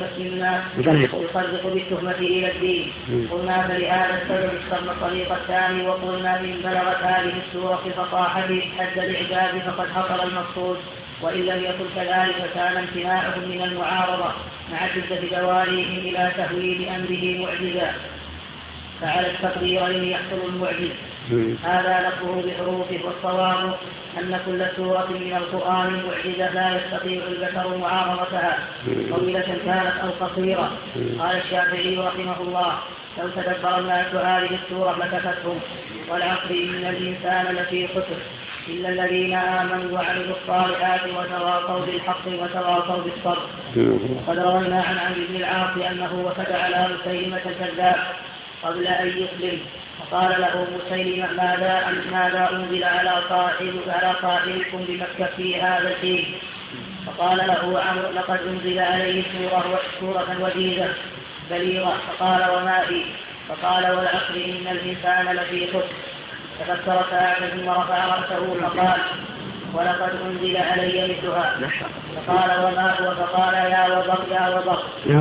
[SPEAKER 3] بالتهمة إلى الدين. قلنا فلهذا السبب اخترنا الطريق الثاني، وقلنا إن بلغت هذه السورة فصاحته حد الإعجاز فقد حصل المقصود، وإن لم يكن كذلك كان امتناعهم من المعارضة مع شدة دوارهم إلى تهويل أمره معجزا، فعلى التقديرين يحصل المعجز. هذا لفظه بحروفه، والصواب أن كل سورة من القرآن معجزة لا يستطيع البشر معارضتها، طويلة كانت أو قصيرة. قال الشافعي رحمه الله: لو تدبر الناس هذه السورة لكفتهم، والعصر إن الإنسان لفي خسر إلا الذين آمنوا وعملوا الصالحات وتواصوا بالحق وتواصوا بالصبر. وقد روينا عن عمرو بن العاص أنه وفد على مسيلمة الكذاب قبل أن يسلم، فقال له مسيلمة: ماذا أنزل على صاحبكم بمكة في هذا الحين؟ فقال له عمرو: لقد أنزل عليه سورة وجيزة بليغة. فقال: وما هي؟ فقال: والعصر إن الإنسان لفي خسر. تفكر ساعة ثم رفع رأسه فقال: ولقد أنزل علي مثلها. فقال: وما هو؟ فقال: يا وبر يا وبر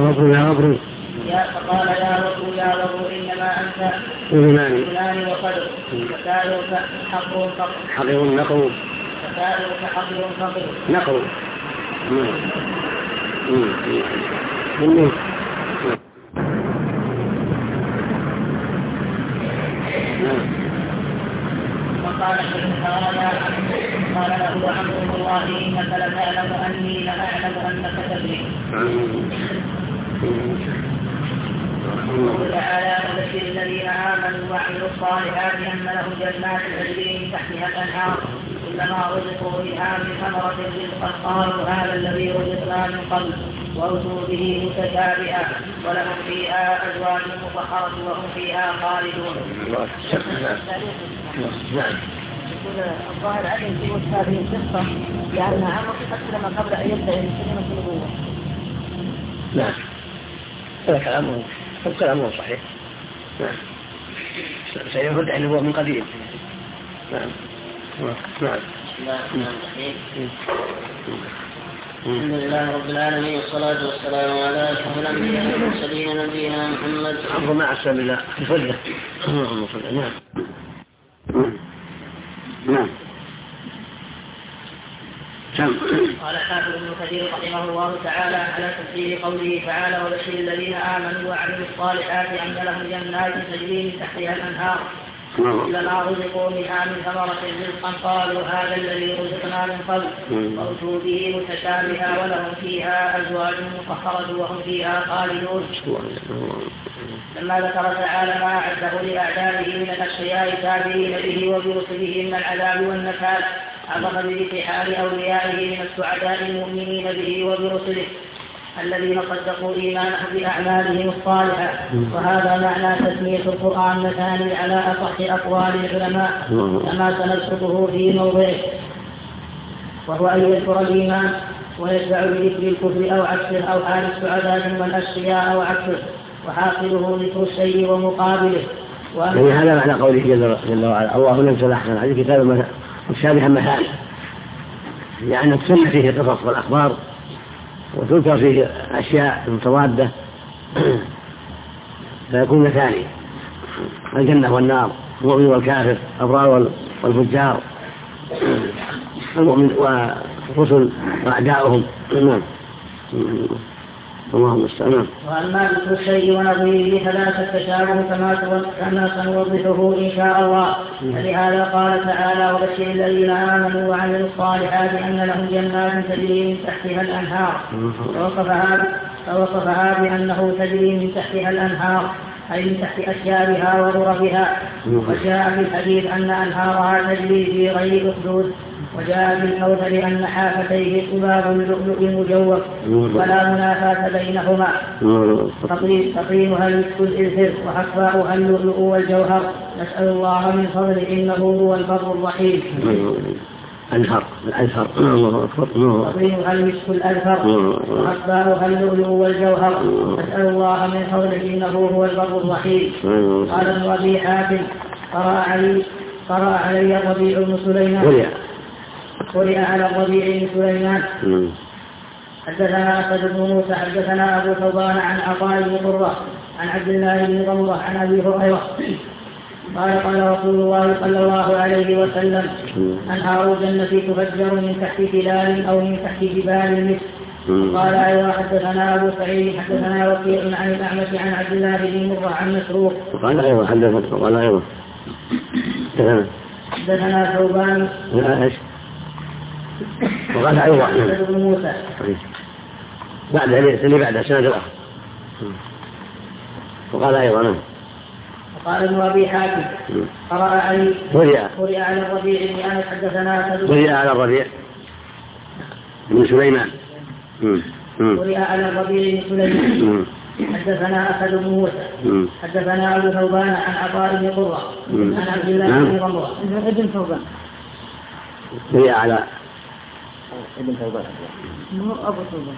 [SPEAKER 3] فقال: يا وبر إنما أنت فلان وقدر، فسائرك حقر
[SPEAKER 1] نقر
[SPEAKER 3] وقال قال له عمرو: والله إنك لتعلم أني لأعلم أنك تدري. وتعالى: وبشر الذين آمنوا وعملوا الصالحات أن لهم جنات تجري من تحتها الأنهار كلما رزقوا منها من ثمرة رزقا قالوا هذا الذي رزقنا من قبل وأتوا به متشابها ولهم فيها أزواج مطهرة وهم فيها خالدون. الظاهر عدم في وجه هذه القصة لأن عمرو أسلم قبل أن يبدأ كلمة النبوة.
[SPEAKER 1] نعم، هذا كلامه صحيح. نعم، سيدعي النبوة من قديم. نعم.
[SPEAKER 3] الحمد لله رب العالمين، والصلاة والسلام على أشرف الأنبياء والمرسلين نبينا محمد.
[SPEAKER 1] عمرو مع السلام الله بفضله. نعم.
[SPEAKER 3] قال حافظ ابن كثير رحمه الله تعالى على تفسير قوله تعالى: وبشر الذين آمنوا وعملوا الصالحات أن لهم جنات تجري من تحتها الأنهار كلما رزقوا منها من ثمرة رزقا قالوا هذا الذي رزقنا من قبل وأتوا به متشابها ولهم فيها أزواج مطهرة وهم فيها خالدون. لما ذكر تعالى ما أعده لأعدائه من الأشقياء الكافرين به وبرسله من العذاب والنكال، عبر بذكر حال أوليائه من السعداء المؤمنين به وبرسله الذين صدقوا إيمانهم بأعمالهم الصالحة. وهذا معنى تسمية القرآن مثاني على أصح أقوال العلماء كما سنذكره في موضعه، وهو أن يذكر الإيمان ويتبع بذكر الكفر أو عكسه، أو حال السعداء ثم الأشقياء أو عكسه، وحاصله ذكر الشيء ومقابله.
[SPEAKER 1] يعني هذا معنى قوله جل وعلا: الله نزل أحسن الحديث كتابا متشابها مثاني، يعني تسمى فيه القصص والأخبار وتذكر فيه أشياء متضادة فيكون مثاني: الجنة والنار، المؤمن والكافر، الأبرار والفجار، المؤمن والرسل وأعداؤهم. اللهم استعان.
[SPEAKER 3] وأما ذكر الشيء ونظيره فلا تتشابه كما سنوضحه إن شاء الله. فلهذا قال تعالى: وبشر الذين آمنوا وعملوا الصالحات أن لهم جنات تجري من تحتها الأنهار، فوصفها بأنه تجري من تحتها الأنهار أي من تحت أشجارها وغرفها. وجاء في الحديث أن أنهارها تجري في غير أخدود. وجاء في الكوثر أن حافتيه قباب اللؤلؤ المجوف ولا منافاة بينهما، تقيمها المسك الإذخر وحصباؤها اللؤلؤ والجوهر. نسأل الله من فضله إنه هو البر الرحيم.
[SPEAKER 1] الأزهر
[SPEAKER 3] تقيمها المسك الأذفر وحصباؤها اللؤلؤ والجوهر. نسأل الله من فضله إنه هو البر الرحيم. قال ابن أبي حاتم: قرأ علي الربيع بن سليمان، قرئ على الربيع بن سليمان حدثنا أسد بن موسى حدثنا أبو ثوبان عن عطاء بن قرة عن عبد الله بن ضمرة عن أبي هريرة قال قال رسول الله صلى الله عليه وسلم أنهار الجنة تفجر من تحت تلال أو من تحت جبال مثل. قال أيضا حدثنا أبو سعيد حدثنا وكيع عن الأعمش عن عبد الله بن مرة عن مسروق
[SPEAKER 1] قال أيضا
[SPEAKER 3] حدثنا ثوبان
[SPEAKER 1] وقال أيضا
[SPEAKER 3] أسد بن موسى
[SPEAKER 1] بعد اللي بعد سنة الأخر وقال أيضا
[SPEAKER 3] قال ابن أبي حاتم قرأ على الربيع بن أنس حدثنا أسد
[SPEAKER 1] قرئ على الربيع بن سليمان
[SPEAKER 3] قرئ على الربيع بن سليمان حدثنا أسد بن موسى حدثنا أبو ثوبان عن عطاء بن قرة عن عبد الله بن ضمرة ابن ثوبان
[SPEAKER 1] قرئ على
[SPEAKER 2] ابن ثوبان
[SPEAKER 3] مو أبو ثوبان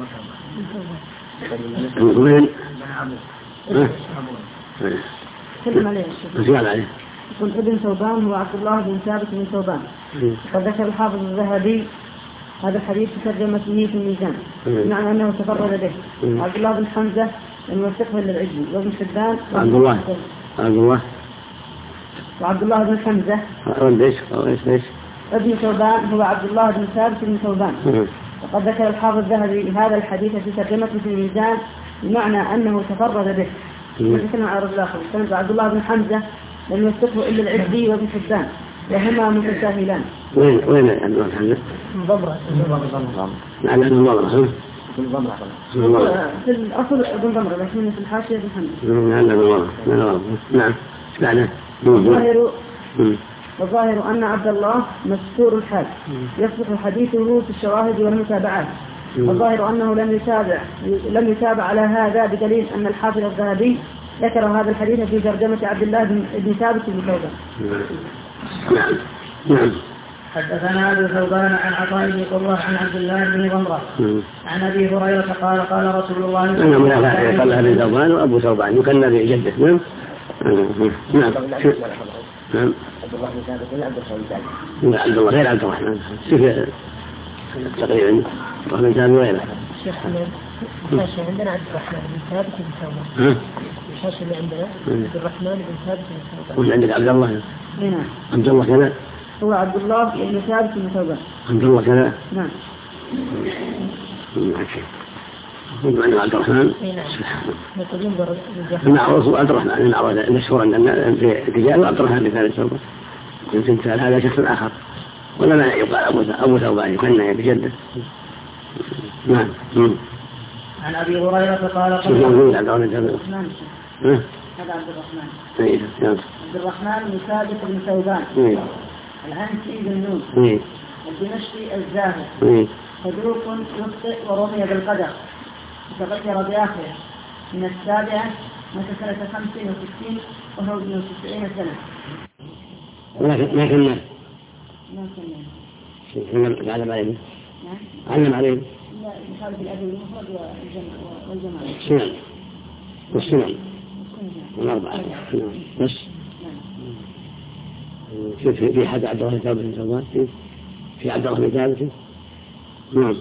[SPEAKER 3] سلم عليه يقول ابن ثوبان هو عبد الله بن ثابت بن ثوبان. قد ذكر الحافظ الذهبي هذا الحديث ترجمة به في الميزان معنى أنه تفرد به. عبد الله بن حمزة الموثق للعجل وابن حبان وعبد الله بن حمزة ابن ثوبان هو عبد الله بن ثابت بن ثوبان. وقد ذكر الحافظ الذهبي هذا الحديث في ترجمة في الميزان بمعنى أنه تفرد به. مثل عرض الآخر كان عبد الله بن حمزة لم يوثقه إلا العجلي وابن حبان وهما متساهلان.
[SPEAKER 1] وين عبد الله بن حمزة؟
[SPEAKER 3] ضمرة.
[SPEAKER 1] نعم ابن ضمرة.
[SPEAKER 3] في الأصل ابن ضمرة لكن في الحاشية ابن حمزة.
[SPEAKER 1] نعم ابن ضمرة. نعم. بعده.
[SPEAKER 3] والظاهر أن عبد الله مستور الحال يصلح حديثه في الشواهد والمتابعات. والظاهر أنه لم يتابع على هذا بدليل أن الحافظ الذهبي ذكر هذا الحديث في ترجمة عبد الله بن ثابت بن ثوبان.
[SPEAKER 1] نعم.
[SPEAKER 3] حدثنا أبو ثوبان عن عطاء بن قرة عن عبد الله بن ضمرة عن أبي هريرة قال قال رسول الله صلى الله عليه وسلم
[SPEAKER 1] قال ابن ثوبان وأبو ثوبان يكنى بجده. نعم. نعم.
[SPEAKER 2] عبد الله بن ثابت ولا عبد الرحمن؟
[SPEAKER 1] لا عبد الله غير عبد الرحمن تقريبا ومن ثاني غيره.
[SPEAKER 3] شيخ الحاشية عندنا عبد الرحمن بن ثابت بن ثوبان. الحاشية اللي عندنا عبد الرحمن بن ثابت بن ثوبان.
[SPEAKER 1] وش عندك عبد الله؟
[SPEAKER 3] نعم.
[SPEAKER 1] عبد الله كذا.
[SPEAKER 3] هو عبد الله بن ثابت بن ثوبان.
[SPEAKER 1] عبد الله كذا.
[SPEAKER 3] نعم.
[SPEAKER 1] يقول عبد الرحمن.
[SPEAKER 3] نعم.
[SPEAKER 1] معروف عبد الرحمن المشهور أن في رجال عبد الرحمن بن ثابت ثوبان. يمكن سأل هذا شخص آخر ولا ما يقال أبو ثوبان يكنى بجده. نعم.
[SPEAKER 3] عن أبي هريرة قال
[SPEAKER 1] هذا عبد
[SPEAKER 3] الرحمن. هذا عبد الرحمن. عبد الرحمن بن ثابت بن ثوبان. العنسي بن نون. الدمشقي الزاهد. صدوق يخطئ ورمي بالقدر. تغير بآخره من 7 مات سنة 65 وهو ابن 90 سنة.
[SPEAKER 1] ما كنا علم عليه. علم عليه.
[SPEAKER 3] لا يخالف الأدب المفرد والجماعة.
[SPEAKER 1] السنن والسنن والأربعة. بس. في حد عبد الله ثابت بن ثوبان في عبد الله بن ثابت. نعم.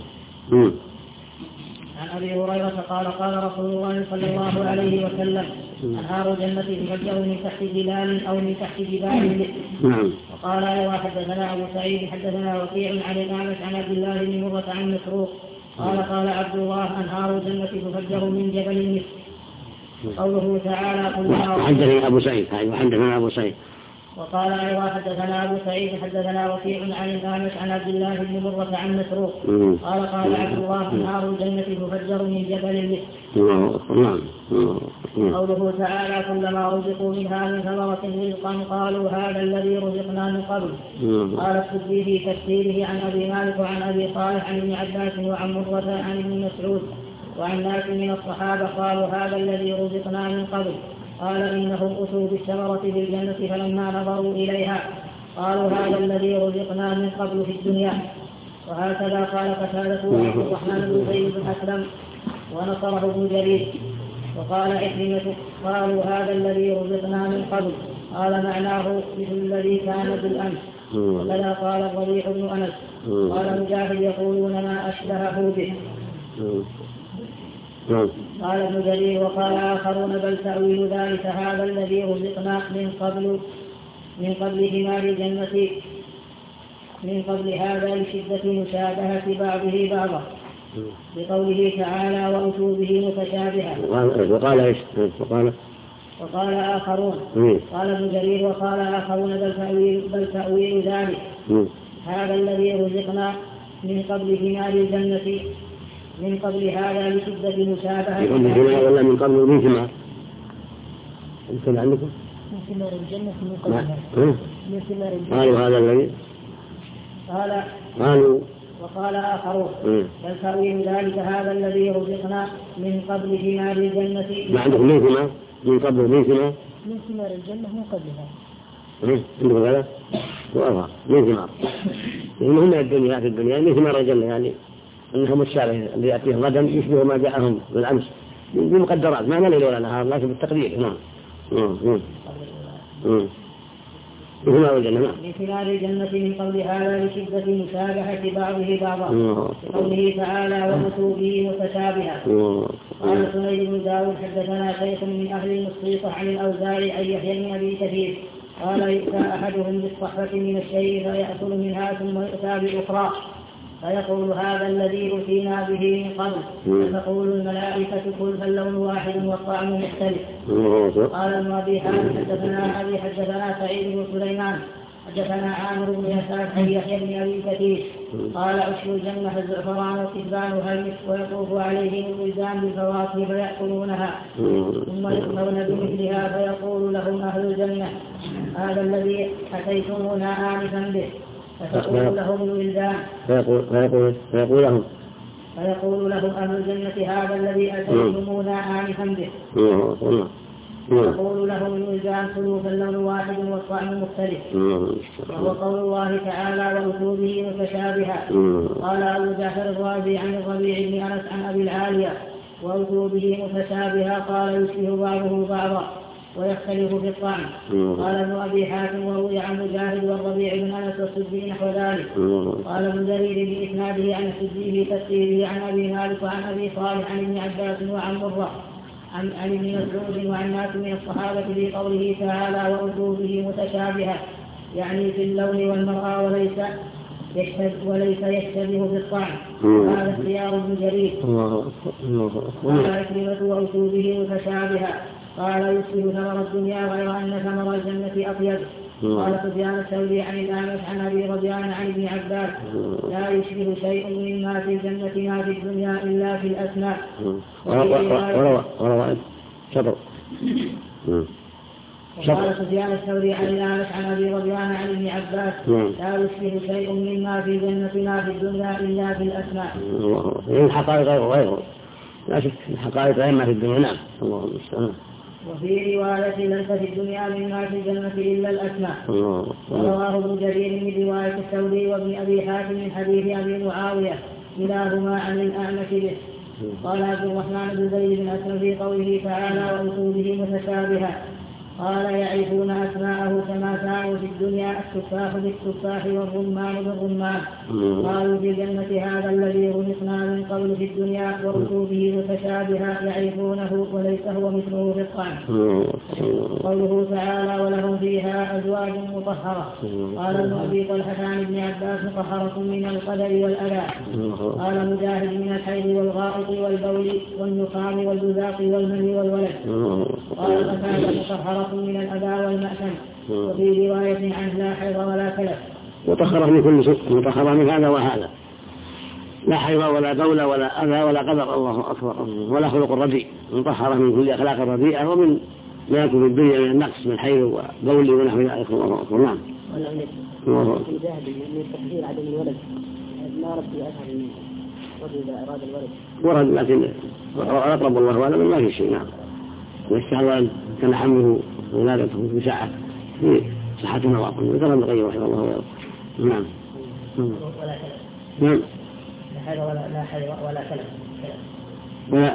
[SPEAKER 3] عن أبي هريرة قال قال رسول الله صلى الله عليه وسلم أنهار الجنة تفجر من تحت ظلال أو من تحت جبال. وقال أيضا حدثنا أبو سعيد حدثنا وكيع عن الأعمش عن عبد الله بن مرة عن مسروق قال قال عبد الله أنهار الجنة تفجر من جبل مثل. قوله تعالى
[SPEAKER 1] حدثنا أبو سعيد
[SPEAKER 3] وقال أيضا حدثنا أبو سعيد حدثنا وكيع عن الأعمش عن عبد الله بن مرة عن مسروق قال قال عبد الله أنهار الجنة تفجر من جبل مثل. قوله تعالى كلما رزقوا منها من ثمرة رزقا قالوا هذا الذي رزقنا من قبل. قال السدي في تفسيره عن أبي مالك وعن أبي صالح عن ابن عباس وعن مرة عن ابن مسعود وعن ناس من الصحابة قالوا هذا الذي رزقنا من قبل. قال إنهم أتوا بالثمرة بالجنة فلما نظروا إليها قالوا هذا الذي رزقنا من قبل في الدنيا. وهكذا قال قتادة وعبد الرحمن بن زيد بن أسلم ونصره ابن جرير. وقال عكرمة قالوا هذا الذي رزقنا من قبل قال معناه مثل الذي كان بالأمس. وكذا قال الربيع بن أنس قال مجاهد يقولون ما أشبهه به. قال ابن جرير وقال آخرون بل تأويل ذلك هذا الذي رزقنا من قبل ثمار الجنة من قبل هذا لشدة مشابهة بعضه بعضا بقوله تعالى وأتوا به متشابها.
[SPEAKER 1] وقال ايش؟
[SPEAKER 3] وقال آخرون قال ابن جرير وقال آخرون بل تأويل ذلك هذا الذي رزقنا من قبل ثمار الجنة من قبل هذا لشدة مشابهة.
[SPEAKER 1] من ثمار ولا من قبل من ثمار؟ أنتم عندكم؟
[SPEAKER 3] من ثمار الجنة من قبلها. من ثمار الجنة.
[SPEAKER 1] قالوا هذا الذي قالوا
[SPEAKER 3] وقال آخرون بل تأويل ذلك هذا الذي رزقنا من قبل ثمار الجنة.
[SPEAKER 1] ما عندكم من ثمار؟ من قبل من ثمار؟
[SPEAKER 3] من ثمار الجنة من قبلها.
[SPEAKER 1] عندكم هذا؟ وأظهر من ثمار. إنهم من الدنيا في الدنيا من ثمار الجنة يعني أنهم الشارع اللي يأتيهم غدا يشبه ما جاءهم بالأمس بمقدرات ما ليل ولا نهار لكن بالتقدير. نعم. من ثمار الجنة.
[SPEAKER 3] من ثمار الجنة من قبل هذا لشدة مشابهة بعضه بعضا قوله تعالى وأتوا به متشابها. قال سنيد بن داود حدثنا شيخ من أهل المصيطة عن الأوزاعي أن يحيى بن أبي كثير قال يؤتى أحدهم بالصحفة من الشيء فيأكل منها ثم يؤتى بالأخرى فيقول هذا الذي أتينا به من قبل فتقول الملائكة كل فاللون واحد والطعم مختلف. قال ابن أبي حاتم حدثنا سعيد بن سليمان حدثنا عامر بن يسار عن يحيى بن أبي كثير قال عشر الجنة الزعفران وكتبانها المسك ويطوف عليهم الولدان بالفواكه فيأكلونها ثم يؤمرون بمثلها فيقول لهم أهل الجنة هذا الذي أتيتمونا آنفا به فتقول لهم الولدان فيقول لهم أهل الجنة هذا الذي أتيتمونا آنفا به يقول لهم الولدان كلوا فاللون واحد والطعم مختلف. وهو قول الله تعالى وأتوا به متشابها. قال أبو جعفر الرازي عن الربيع بن أنس عن أبي العالية وأتوا به متشابها قال يشبه بعضه بعضا ويختلف في الطعم. قال ابن أبي حاتم وروي عن مجاهد والربيع بن أنس والسدي نحو ذلك. قال ابن جرير بإسناده عن السدي في تفسيره عن أبي مالك وعن أبي صالح عن ابن عباس وعن مرة عن ابن مسعود وعن ناس من الصحابة في قوله تعالى وأتوا به متشابها يعني في اللون والمرأة وليس يشتبه في الطعم. هذا اختيار ابن جرير. قال عكرمة وأتوا به متشابها قال يشبه ثمر الدنيا غير أن ثمر الجنة أطيب. قال سفيان الثوري عن الأعمش عن أبي رجاء عن ابن عباس لا يشبه شيء مما في الجنة ما في الدنيا إلا في الأسماء. قال سفيان الثوري عن الأعمش عن أبي رجاء عن ابن عباس لا يشبه شيء مما في الجنة ما في الدنيا إلا في الأسماء.
[SPEAKER 1] الحقائق غيره لا شك الحقائق غير ما في الدنيا. نعم. الله المستعان.
[SPEAKER 3] وفي رواية ليس في الدنيا مما في الجنة إلا الأسماء. ورواه ابن جرير من رواية الثوري وابن أبي حاتم من حديث أبي معاوية كلاهما عن الأعمش به. قال عبد الرحمن بن زيد بن أسلم في قوله تعالى وأتوا به متشابها قال يعرفون أسماءه كما كانوا في الدنيا التفاح بالتفاح والرمان بالرمان. قالوا في الجنة هذا الذي رزقنا من قبل في الدنيا وأتوا به متشابها يعرفونه وليس هو مثله في الطعم. قوله تعالى ولهم فيها أزواج مطهرة. قال ابن أبي طلحة عن ابن عباس مطهرة من القدر والأذى. قال مجاهد من الحيض والغائط والبول والنخام والبزاق والمني والولد. قال قتادة مطهرة من الأذى والمأثم. وفي رواية عنه لا حيض ولا كلف.
[SPEAKER 1] مطهرة من كل شيء مطهرة من هذا وهذا لا حيض ولا بول ولا أذى ولا قدر. الله أكبر. ولا خلق رديء مطهرة من كل أخلاق رديئة ومن ما يكون في الدنيا من النقص من حيض وبول ونحو ذلك. الله أكبر. نعم.
[SPEAKER 2] في ذهب من تقدير عدم الولد ما رد أثر إذا أراد الولد
[SPEAKER 1] ورد لكن أقرب الله أعلم ما في شيء. نعم. وإن الله كان حمله ولادته بساعة في صحة مواطن وذكر ابن القيم رحمه الله ويرضى. نعم. نعم.
[SPEAKER 3] لا حيض ولا كلف.
[SPEAKER 1] ولا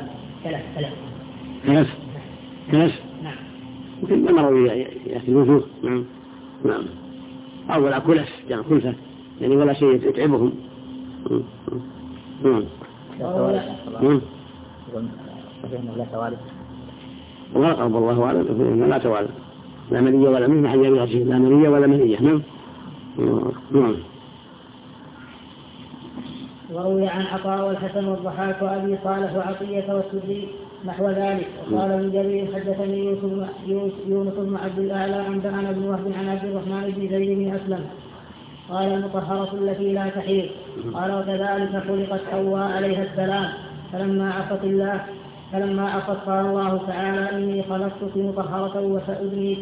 [SPEAKER 1] كلف. نعم. يمكن المرض يأتي الوجوه. نعم. أو ولا كلف يعني كلفة يعني ولا شيء يتعبهم.
[SPEAKER 2] لا توالد.
[SPEAKER 1] والله أعلم لا توالد، لا منية ولا منية، حي بغيره لا منية ولا منية. نعم.
[SPEAKER 3] وروي عن عطاء والحسن والضحاك وأبي صالح وعطية والسدي نحو ذلك. وقال ابن جرير حدثني يونس بن عبد الأعلى عن بن وهب عن عبد الرحمن بن زيد بن أسلم قال المطهرة التي لا تحيض. قال وكذلك خلقت حواء عليها السلام فلما عصت قال الله تعالى إني خلقتك مطهرة وسأدنيك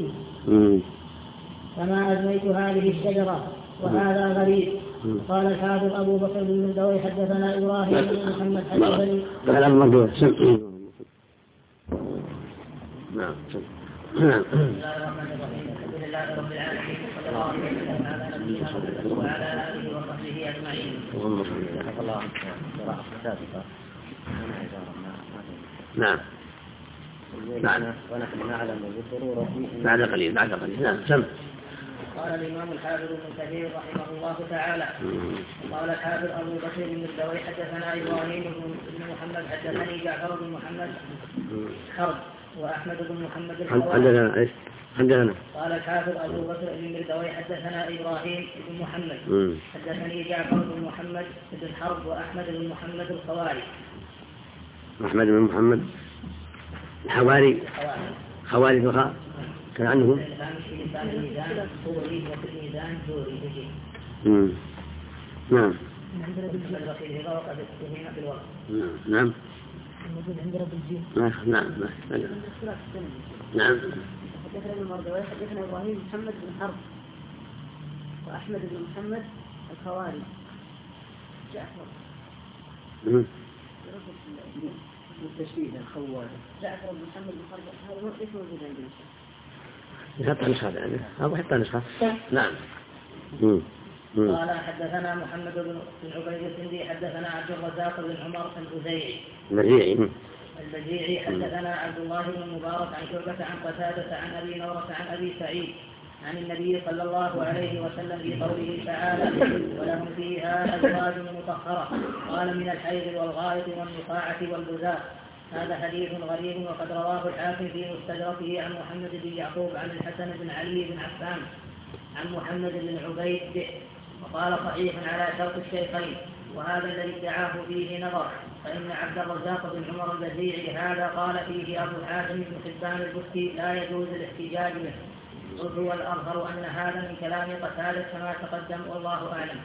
[SPEAKER 3] كما أدنيت هذه الشجرة. وهذا غريب. قال الحافظ أبو بكر بن مردوي حدثنا إبراهيم بن محمد حدثني
[SPEAKER 1] نعم.
[SPEAKER 3] بسم الله الرحمن الرحيم. الحمد لله رب العالمين وصلى الله وسلم على نبينا محمد وعلى آله وصحبه أجمعين.
[SPEAKER 1] نعم.
[SPEAKER 2] ونحن نعلم بالضرورة
[SPEAKER 1] بعد قليل. نعم. سم.
[SPEAKER 3] قال الإمام الحافظ ابن كثير رحمه الله تعالى. قال الحافظ أبو بكر بن الدوي حدثنا إبراهيم بن محمد حدثني جعفر بن محمد حرب وأحمد بن محمد الحواري.
[SPEAKER 1] حدثنا.
[SPEAKER 3] قال الحافظ أبو بكر بن الدوي حدثنا إبراهيم بن محمد حدثني جعفر بن محمد بن حرب وأحمد بن محمد الخواري.
[SPEAKER 1] أحمد بن محمد الحواري. خواري الخاء كان عنه. نعم. نعم. نعم.
[SPEAKER 2] حدثنا ابن مردوي حدثنا إبراهيم محمد بن حرب وأحمد بن محمد الخواري. جعفر بالتشبيه الخواري. جعفر بن محمد بن حرب هذا ليس موجود عندنا.
[SPEAKER 1] يحط نسخة يعني أو يحط نسخة. نعم.
[SPEAKER 3] قال حدثنا محمد بن عبيد السندي حدثنا عبد الرزاق بن عمر البجيعي حدثنا عبد الله بن مبارك عن شعبة عن قتادة عن أبي نورة عن أبي سعيد عن النبي صلى الله عليه وسلم في قوله تعالى ولهم فيها أزواج مطهرة قال من الحيض والغائط والنقاعة والبزاق. هذا حديث غريب وقد رواه الحاكم في مستدركه عن محمد بن يعقوب عن الحسن بن علي بن عفان عن محمد بن عبيد به وقال صحيح على شرط الشيخين. وهذا الذي ادعاه فيه نظر فإن عبد الرزاق بن عمر البزيعي هذا قال فيه أبو حاتم بن حبان البستي لا يجوز الاحتجاج به. قلت والأظهر أن هذا من كلام قتادة كما تقدم والله أعلم.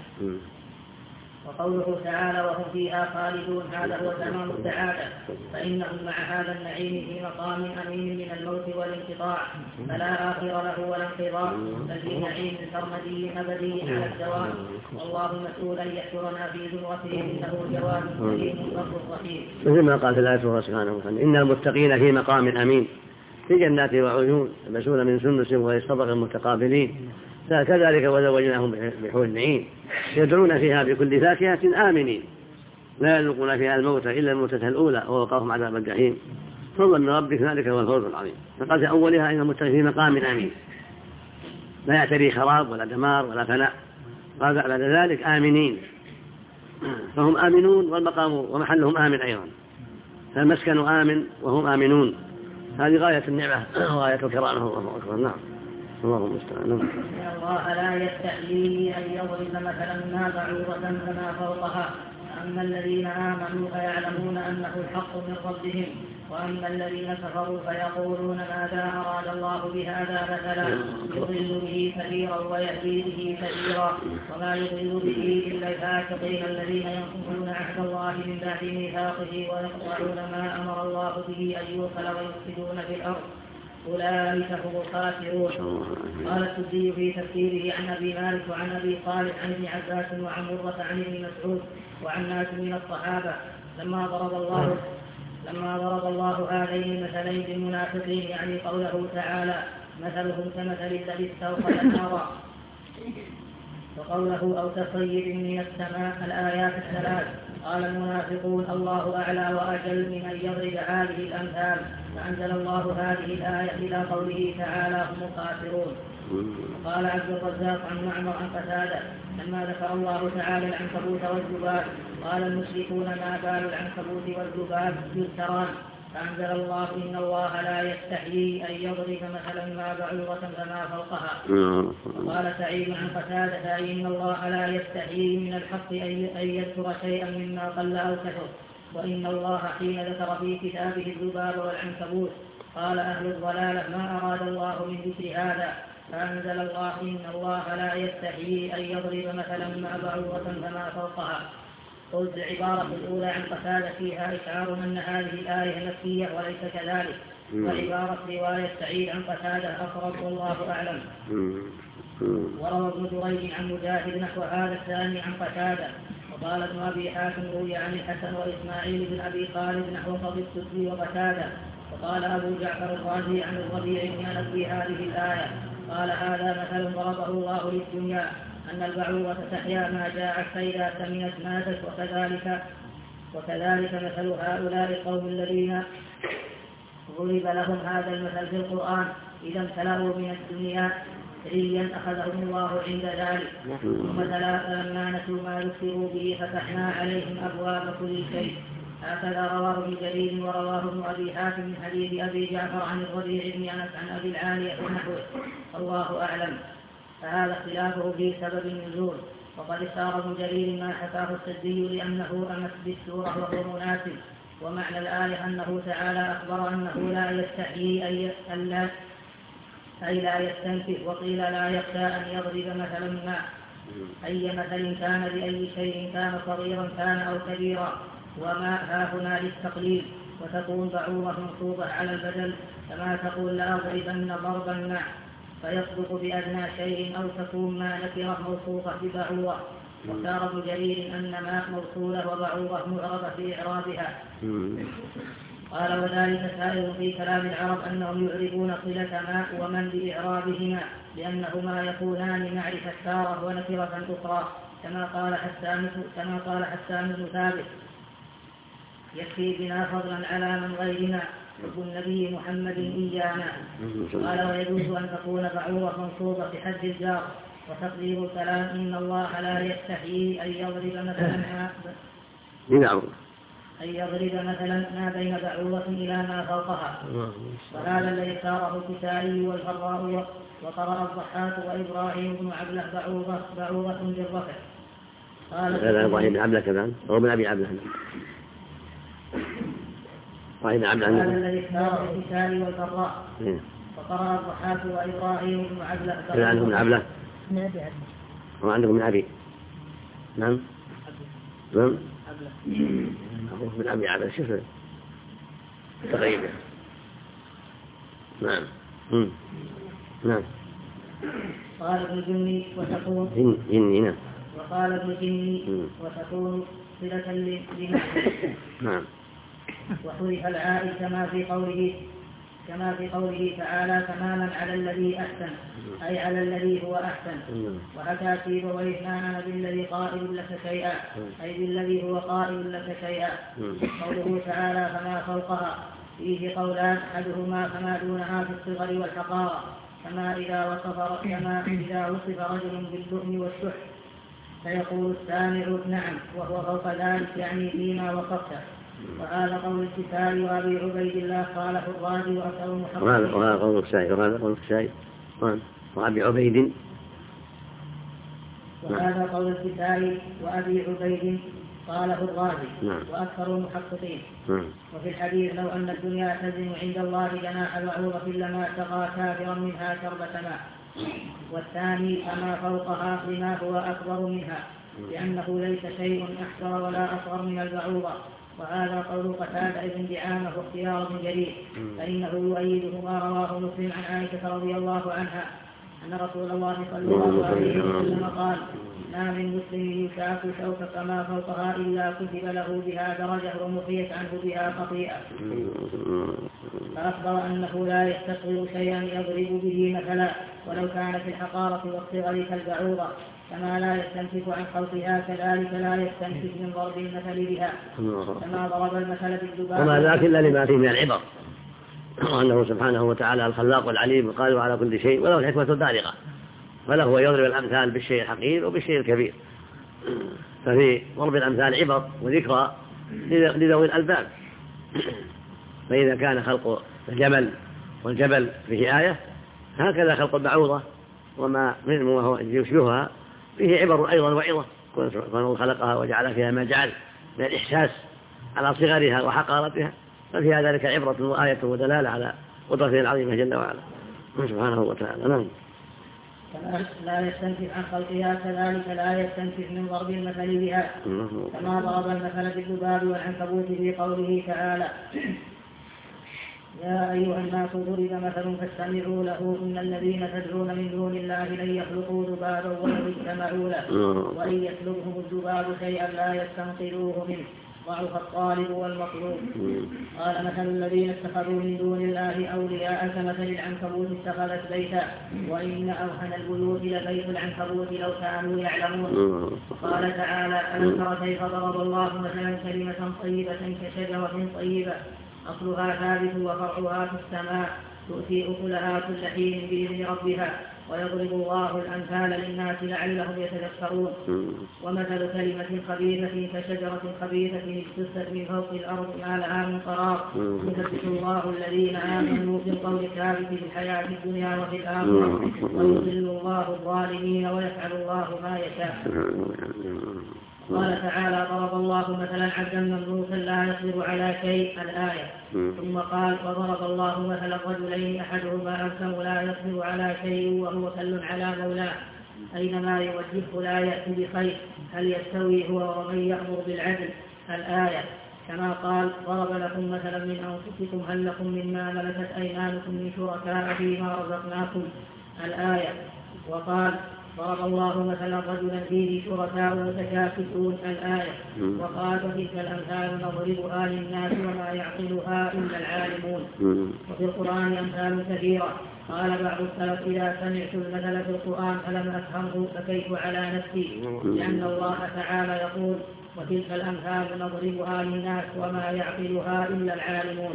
[SPEAKER 3] وقوله تعالى وهم فيها خالدون هذا هو تمام السعادة فإنهم مع هذا النعيم في مقام أمين من الموت والانقطاع فلا آخر له ولا انقضاء بل في نعيم سرمدي أبدي على الدوام. والله مسؤول أن يحشرنا في زمرته إنه جواد كريم رب رحيم.
[SPEAKER 1] مثل ما قال في الآية الله سبحانه وتعالى إن المتقين في مقام أمين في جنات وعيون يلبسون من سندس ويصطبغ متقابلين كذلك وزوجناهم بحور عين يدعون فيها بكل فاكهة آمنين لا يذوقون فيها الموت إلا الموتة الأولى ووقاهم عذاب الجحيم. فضل من ربك ذلك هو الفوز العظيم. فقال في أولها إن المتقين في مقام أمين لا يعتري خراب ولا دمار ولا فناء. قال بعد ذلك آمنين فهم آمنون والمقام ومحلهم آمن أيضا فالمسكن آمن وهم آمنون. هذه غاية النعمة وغاية الكرامة. الله أكبر. نعم. اللهم استعان.
[SPEAKER 3] إن الله لا يستحيي أن يضرب مثلا ما بعوضة فما فوقها أما الذين آمنوا فيعلمون أنه الحق من ربهم وأما الذين كفروا فيقولون ماذا أراد الله بهذا مثلا يضل به كثيرا ويهدي به كثيرا وما يضل به إلا الفاسقين الذين ينقضون عهد الله من بعد ميثاقه ويقطعون ما أمر الله به أن يوصل ويفسدون في الأرض أولئك هم الخاسرون. قال السدي في تفسيره عن أبي مالك وعن أبي صالح عن ابن عباس وعن مرة عن ابن مسعود وعن ناس من الصحابة لما ضرب الله هذين المثلين للمنافقين يعني قوله تعالى مثلهم كمثل الذي استوقد نارا وقوله أو كصيب من السماء الآيات الثلاث. قال المنافقون الله أعلى وأجل من أن يضرب هذه الأمثال فأنزل الله هذه الآية إلى قوله تعالى هم الخاسرون. قال عبد الرزاق عن معمر عن قتادة لما ذكر الله تعالى العنكبوت والذباب قال المشركون ما بال العنكبوت والذباب يذكران فأنزل الله إن الله لا يستحيي أن يضرب مثلا ما بعوضة فما فوقها. وقال سعيد عن قتادة إن الله لا يستحيي من الحق أن يذكر شيئا مما قل أو كثر، وإن الله حين ذكر في كتابه الذباب والعنكبوت قال أهل الضلالة ما أراد الله من ذكر هذا، فأنزل الله إن الله لا يستحيي أن يضرب مثلا ما بعوضة فما فوقها. قلت العبارة الأولى عن قتادة فيها إشعار أن هذه الآية مكية وليس كذلك، وعبارة رواية سعيد عن قتادة أقرب والله أعلم. وروى ابن جريج عن مجاهد نحو هذا الثاني عن قتادة. وقال ابن أبي حاتم روي عن الحسن وإسماعيل بن أبي خالد نحو قضي السدي وقتادة. وقال أبو جعفر الرازي عن الربيع بن أنس في هذه الآية قال هذا مثل ضربه الله للدنيا أن البعوضة تحيا ما جاءت فإذا سمنت ماتت، وكذلك مثل هؤلاء القوم الذين ضرب لهم هذا المثل في القرآن إذا امتلأوا من الدنيا سريا أخذهم الله عند ذلك، ثم فلما نسوا ما ذكروا به فتحنا عليهم أبواب كل شيء. هكذا رواه ابن جرير ورواه ابن أبي حاتم من حديث أبي جعفر عن الربيع بن أنس عن أبي العالية ونحوه، الله أعلم. فهذا اختلافه في سبب النزول. وقد اختار ابن جرير ما حكاه السدي لأنه أمس بالسورة وهو مناسب. ومعنى الآية أنه تعالى أخبر أنه لا يستحيي أي لا يستنكف، وقيل لا يخشى أن يضرب مثلا ما أي مثل كان بأي شيء كان صغيرا كان أو كبيرا، وما هاهنا للتقليل. وتكون بعوضة منصوبة على البدل كما تقول لأضربن ضربا مع، فيصدق بأدنى شيء، أو تكون ما نكرة موصوفة ببعوضة. واختار ابن جرير أن ما موصولة وبعوضة معربة في إعرابها. قال وذلك سائر في كلام العرب أنهم يعربون صلة ما ومن بإعرابهما لأنهما يكونان معرفة تارة ونكرة أخرى، كما قال حسان بن ثابت يكفي بنا فضلا على من غيرنا حب النبي محمد إيانا. قال ويجوز أن تكون بعوضة منصوبة بحد الجار، وتقدير الكلام إن الله لا يستحيي أن يضرب مثلا ما بين بعوضة إلى ما فوقها. وهذا الذي اختاره الكسائي والفراء وقرأ الضحاك وإبراهيم بن عبله بعوضة بالرفع.
[SPEAKER 1] هذا إبراهيم بن عبله كذا هو من أبي عبله.
[SPEAKER 3] هذا الذي اختاره الكسائي والفراء وقرأ الضحاك وإبراهيم بن عبله.
[SPEAKER 1] كذا عندكم من عبله وعندكم من أبي نعم من أبي عبله شوف تقريبا نعم.
[SPEAKER 3] قال ابن جني وتكون
[SPEAKER 1] جني
[SPEAKER 3] وقال ابن جني وتكون صلة
[SPEAKER 1] نعم.
[SPEAKER 3] وحذف العائد كما في قوله تعالى تماما على الذي أحسن أي على الذي هو أحسن. وحكى سيبويه ما أنا بالذي قائل لك شيئا أي بالذي هو قائل لك شيئا. قوله تعالى فما فوقها فيه قولان أحدهما فما دونها في الصغر والحقارة، كما إذا وصف رجل باللؤم والشح فيقول السامع نعم وهو فوق ذلك يعني فيما وصفته. وهذا قول الكسائي وأبي عبيد الله قاله الرازي وأكثر المحققين.
[SPEAKER 1] وهذا قول الكسائي وأبي عبيد.
[SPEAKER 3] وهذا قول الكسائي وأبي عبيد قاله الرازي وأكثر المحققين. وفي الحديث لو أن الدنيا تزن عند الله جناح بعوضة لما سقى كافرا منها شربة ماء. والثاني فما فوقها لما هو أكبر منها لأنه ليس شيء أحسر ولا أصغر من البعوضة. وهذا قول قتادة بن دعامة واختيار ابن جرير، فإنه يؤيده ما رواه مسلم عن عائشة رضي الله عنها أن رسول الله صلى الله عليه وسلم قال ما من مسلم يشاك شوكة كما فوقها إلا كتب له بها درجة ومحيت عنه بها خطيئة. فأخبر أنه لا يستصغر شيئا يضرب به مثلا ولو كان في الحقارة والصغر كالبعوضة، كما لا يستنكف عن خلقها كذلك لا يستنكف من ضرب المثل بها، كما ضرب المثل بالذباب.
[SPEAKER 1] وما ذاك إلا لما فيه من العبر، وأنه سبحانه وتعالى الخلاق العليم القادر على كل شيء وله الحكمة البالغة، فله يضرب الأمثال بالشيء الحقير وبالشيء الكبير. ففي ضرب الأمثال عبر وذكرى لذوي الألباب. فإذا كان خلق الجمل والجبل فيه آية، هكذا خلق البعوضة وما يشبهها فيه عبر أيضا وعظة. كونه خلقها وجعل فيها ما جعل من الإحساس على صغرها وحقارتها، ففيها ذلك عبرة وآية ودلالة على قدرته العظيمة جل وعلا سبحانه وتعالى. نعم.
[SPEAKER 3] لا يستنكف عن خلقها كذلك لا يستنكف من ضرب المثل بها، كما ضرب المثل بالذباب والعنكبوت في قوله تعالى: يا أيها الناس ضرب مثل فاستمعوا له إن الذين تدعون من دون الله لن يخلقوا ذبابا ولو اجتمعوا له وإن يسلبهم الذباب شيئا لا يستنقذوه منه ضعف الطالب والمطلوب. قال مثل الذين اتخذوا من دون الله أولياء كمثل العنكبوت اتخذت بيتا وإن أوهن البيوت لبيت العنكبوت لو كانوا يعلمون. قال تعالى: ألم تر كيف ضرب الله مثلا كلمة طيبة كشجرة طيبة أصلها ثابت وفرعها في السماء تؤتي أكلها كل حين بإذن ربها ويضرب الله الأمثال للناس لعلهم يتذكرون. ومثل كلمة خبيثة كشجرة خبيثة اجتثت من فوق الأرض ما لها من قرار يثبت الله الذين آمنوا بالقول الثابت في الحياة الدنيا وفي الآخرة ويضل الله الظالمين ويفعل الله ما يشاء. قال تعالى: ضرب الله مثلا عبدا مملوكا لا يقدر على شيء الآية. ثم قال: وضرب الله مثلا رجلين أحدهما أبكم لا يقدر على شيء وهو كل على مولاه أينما يوجهه لا يأتي بخير هل يستوي هو ومن يأمر بالعدل الآية. كما قال: ضرب لكم مثلا من أنفسكم هل لكم مما ملكت أيمانكم من شركاء فيما رزقناكم الآية. وقال: ضرب الله مثلا رجلا فيه شركاء متشاكسون الآية. وقال: وتلك الأمثال نضربها للناس وما يعقلها إلا العالمون. وفي القرآن أمثال كثيرة. قال بعض السلف: إذا سمعت المثل في القرآن فلم أفهمه فكيف على نفسي، لأن الله تعالى يقول: وتلك الأمثال نضربها للناس وما يعقلها إلا العالمون.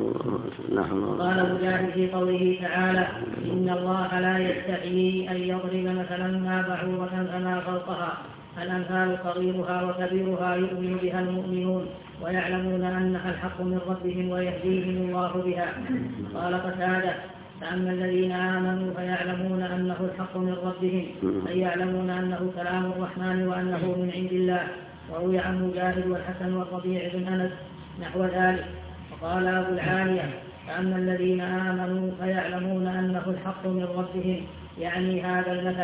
[SPEAKER 3] قال مجاهد في قوله تعالى: إن الله لا يستحيي أن يضرب مثلا ما بعوضة فما فوقها الأمثال صغيرها وكبيرها يؤمن بها المؤمنون ويعلمون أنها الحق من ربهم ويهديهم الله بها. قال قتادة: فأما الذين آمنوا فيعلمون أنه الحق من ربهم أي يعلمون أنه كلام الرحمن وأنه من عند الله. وروي عن مجاهد والحسن والربيع بن أنس نحو ذلك. وقال أبو العالية: فأما الذين آمنوا فيعلمون أنه الحق من ربهم يعني هذا المثل.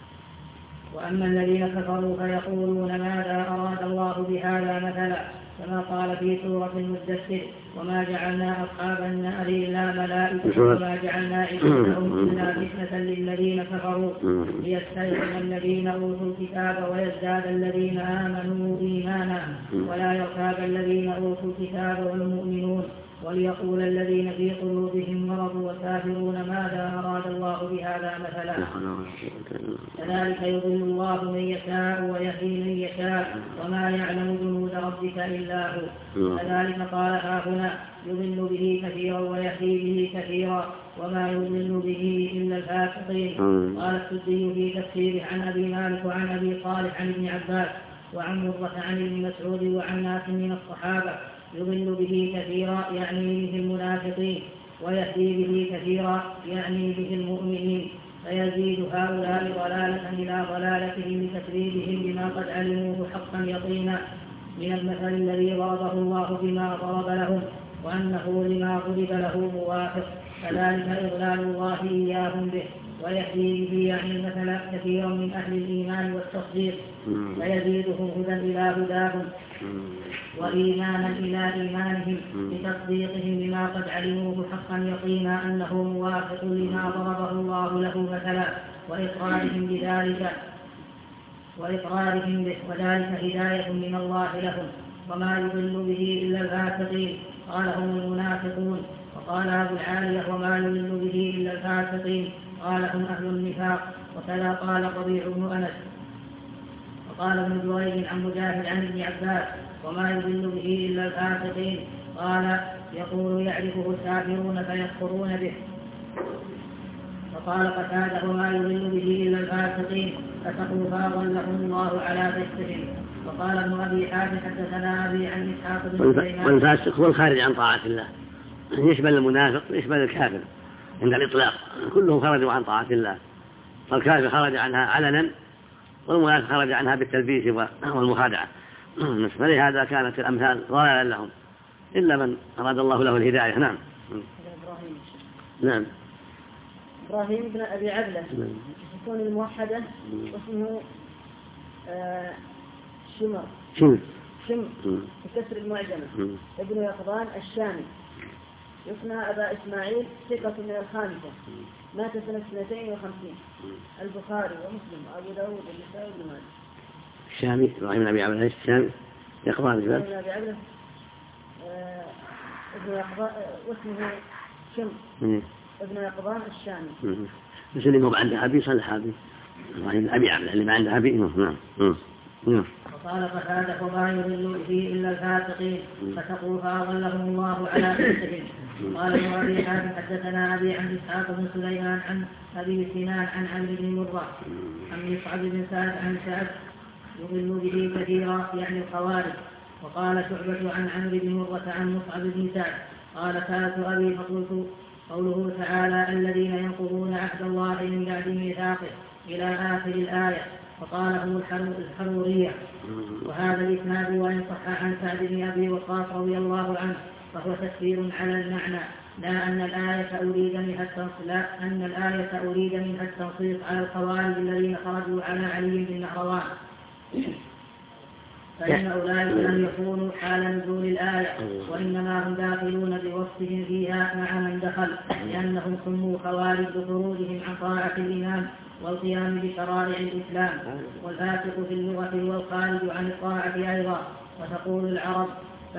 [SPEAKER 3] وأما الذين كفروا فيقولون ماذا أراد الله بهذا مثلا، كما قال في سورة المدثر: وما جعلنا أصحاب النار إلا ملائكة وما جعلنا عدتهم إلا فتنة للذين كفروا ليستيقن الذين أوتوا الكتاب ويزداد الذين آمنوا إيمانا ولا يرتاب الذين أوتوا الكتاب والمؤمنون وليقول الذين في قلوبهم مرض والكافرون ماذا أراد الله بهذا مثلا. كذلك يضل الله من يشاء ويهدي من يشاء وما يعلم جنود ربك إلا هو. كذلك قال هنا: يضل به كثيرا ويهدي به كثيرا وما يضل به إلا الفاسقين. قال السدي في تفسيره عن أبي مالك وعن أبي صالح عن ابن عباس وعن مرة عن ابن مسعود وعن ناس من الصحابة: يضل به كثيرا يعني به المنافقين ويهدي به كثيرا يعني به المؤمنين فيزيد هؤلاء ضلالة إلى ضلالتهم بتكذيبهم بما قد علموه حقا يقينا من المثل الذي ضربه الله بما ضرب لهم وأنه لما ضرب له موافق. كذلك إضلال الله إياهم به ويهدي به يعني المثل كثيرا من أهل الإيمان والتصديق فيزيدهم هدى إلى هداهم وإيمانا إلى إيمانهم بتصديقهم بما قد علموه حقا يقينا أنه موافق لما ضربه الله له مثلا وإقرارهم بذلك وإقرارهم به وذلك هداية من الله لهم وما يضل به إلا الفاسقين. قال هم المنافقون. وقال أبو العالية: وما يضل به إلا الفاسقين قال هم أهل النفاق. وكذا قال ربيع بن أنس. وقال ابن جريج عن مجاهد عن ابن عباس: وما يضل به إلا الفاسقين قال يقول يعرفه الكافرون فيكفرون به. وقال قتادة: وما يضل به إلا الفاسقين فسقوا فأضلهم الله على كفرهم. وقال ابن أبي حاتم حدثنا أبي عن إسحاق بن سليمان.
[SPEAKER 1] والفاسق هو الخارج عن طاعة الله، يشمل المنافق يشمل الكافر عند الإطلاق، كلهم خرجوا عن طاعة الله، فالكافر خرج عنها علنا والمنافق خرج عنها بالتلبيس والمخادعة، فلهذا كانت الأمثال ضلالا لهم إلا من أراد الله له الهداية. نعم. نعم.
[SPEAKER 2] إبراهيم بن أبي عبلة يكون الموحدة واسمه شمر بكسر المعجمة. ابن يقظان الشامي يثنى أبا إسماعيل ثقة من الخامسة، مات سنة 52. البخاري ومسلم وأبو داود والنسائي وابن ماجه.
[SPEAKER 1] الشامي إبراهيم بن أبي عبلة الشامي يقظان
[SPEAKER 2] بن أبي عبلة ابن يقظان واسمه شمر ابن يقظان الشامي.
[SPEAKER 1] بس اللي ما عنده أبي صلح أبي إبراهيم بن أبي عبلة اللي ما عنده أبي. نعم.
[SPEAKER 3] وقال قتادة وما يضل فيه إلا الفاسقين فسقوا فأضلهم الله على نفسهم. قال ابن أبي حاتم حدثنا أبي عن إسحاق بن سليمان عن أبي سنان عن عمرو بن مرة عن مصعب بن سعد عن سعد يضل به كثيرا يعني الخوارج. وقال شعبة عن عمرو بن مرة عن مصعب بن سعد قال سألت أبي فقلت قوله تعالى الذين ينقضون عهد الله من بعد ميثاقه إلى آخر الآية، فقاله الحرورية. وهذا الإسناد وإن صح عن سعد بن أبي وقاص رضي الله عنه فهو تفسير على المعنى، لا أن الآية أريد منها التنصيص على الخوارج الذين خرجوا على علي بن نهروان، فإن أولئك لم يكونوا حال نزول الآية، وإنما هم داخلون بوصفهم فيها مع من دخل، لأنهم سموا خوارج بخروجهم عن طاعة الإمام والقيام بشرائع الإسلام. والفاسق في اللغة والخارج عن الطاعة أيضا. وتقول العرب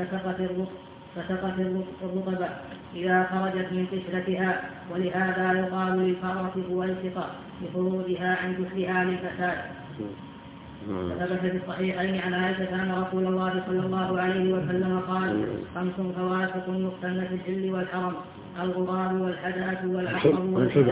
[SPEAKER 3] فسقت الرطبة إذا خرجت من قشرتها، ولهذا يقال للفرة فويسقة لخروجها عن جسرها للفساد. ثبت في الصحيحين عن عائشة أن رسول الله صلى الله عليه وسلم قال 5 فواسق يقتلن في الحل والحرم: الغراب والحداة والعقرب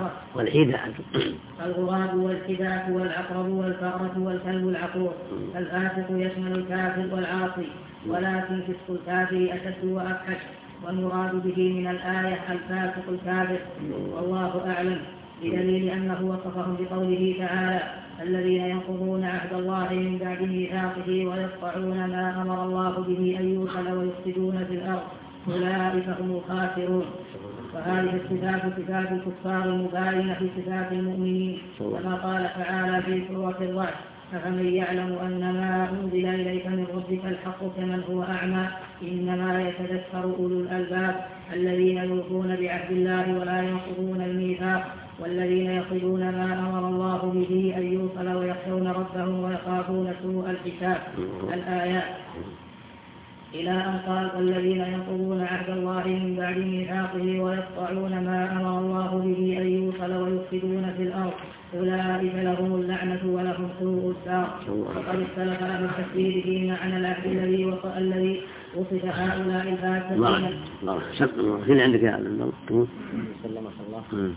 [SPEAKER 3] والفأرة والكلب العقور. الفاسق يشمل الكافر والعاصي، ولكن فسق الكافر أشد وأفحش، والمراد به من الآية الفاسق الكافر، والله أعلم، بدليل أنه وصفهم بقوله تعالى الذين ينقضون عهد الله من بعد ميثاقه ويقطعون ما أمر الله به أن يوصل ويفسدون في الأرض أولئك هم الخاسرون. فهذه الصفات صفات الكفار المباينة في صفات المؤمنين، كما قال تعالى في سورة الرعد: أفمن يعلم أن ما أنزل إليك من ربك الحق كمن هو أعمى إنما يتذكر أولو الألباب الذين يوفون بعهد الله ولا ينقضون الميثاق والذين يصلون ما أمر الله به أن يوصل ويخشون ربهم ويخافون سوء الحساب. الآيات إلى أن قال والذين ينقضون عهد الله من بعد ميثاقه ويقطعون ما أمر الله به أن يوصل ويفسدون في الأرض أولئك لهم اللعنة ولهم سوء الدار. وقد اختلف أهل التفسير في معنى العهد الذي وصف هؤلاء الفاسقين.
[SPEAKER 1] الله عندك يا الله
[SPEAKER 2] سلمك الله.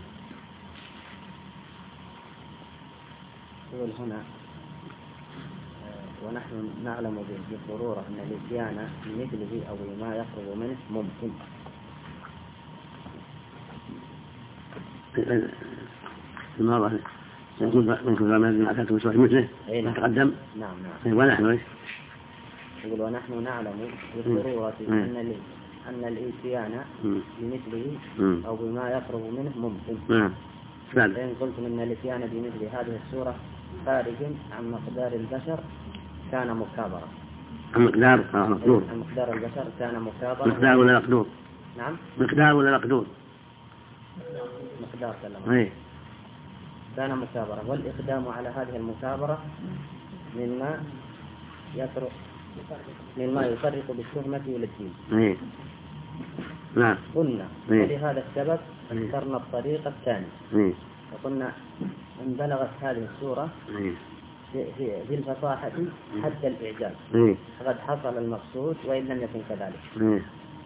[SPEAKER 2] يقول هنا ونحن نعلم بالضرورة أن الإتيان بمثله أو ما يقرب منه ممكن.
[SPEAKER 1] المرة يقول منكم ما أكلتم سوى مثله ما تقدم.
[SPEAKER 2] نعم.
[SPEAKER 1] ونحن إيش؟
[SPEAKER 2] يقول ونحن نعلم بالضرورة أن الإتيان بمثله أو بما يقرب منه ممكن.
[SPEAKER 1] نعم.
[SPEAKER 2] فإن قلتم أن الإتيان بمثل هذه السورة خارج عن مقدار البشر كان مكابرة. مقدار البشر كان مكابرة.
[SPEAKER 1] مقدار ولا مقدور؟
[SPEAKER 2] نعم.
[SPEAKER 1] مقدار ولا مقدور؟
[SPEAKER 2] مقدار كلام. كان مكابرة، والإقدام على هذه المكابرة مما يفرق بالتهمة والدين.
[SPEAKER 1] نعم.
[SPEAKER 2] قلنا ولهذا السبب اخترنا الطريق الثاني. وقلنا إن بلغت هذه السورة في الفصاحة حتى الإعجاز فقد حصل المقصود وإن لم يكن كذلك.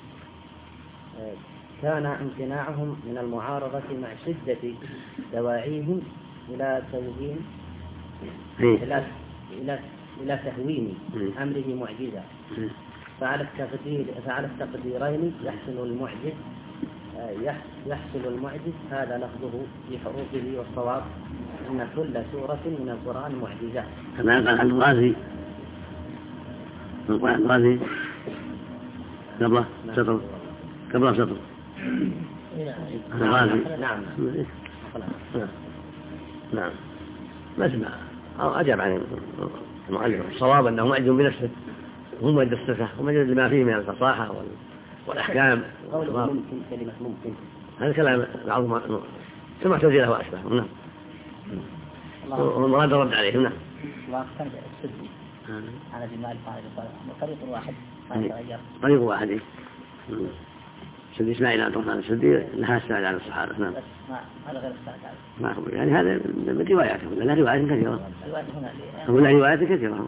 [SPEAKER 2] كان امتناعهم من المعارضة مع شدة دواعيهم إلى توهين إلى
[SPEAKER 4] إلى تهوين أمره معجزة، فعلى التقديرين يحصل المعجز هذا لفظه بحروفه، والصواب أن كل سورة من القرآن معجزة.
[SPEAKER 1] كما قال عن الغازي قبل سطر الغازي. نعم ما سمع أو أجاب عن المؤلف. الصواب أنه معجز بنفسه، هو مجد الصفة ومجد لما فيه من الفصاحة والأحكام.
[SPEAKER 4] ممكن كلمة ممكن
[SPEAKER 1] هذا كلام بعضهم سمع تنزيله وأشبه. نعم والمراد رد عليه. نعم
[SPEAKER 4] الله كان السدي على جمال قائد طريق واحد
[SPEAKER 1] طريق واحد سيد إسماعيل عبد الرحمن السدي لها السائل على الصحابة. نعم
[SPEAKER 4] هذا غير السائل
[SPEAKER 1] ما أخبر يعني هذا من رواياته ولا لا روايات كثيرة؟ ولا روايات كثيرة.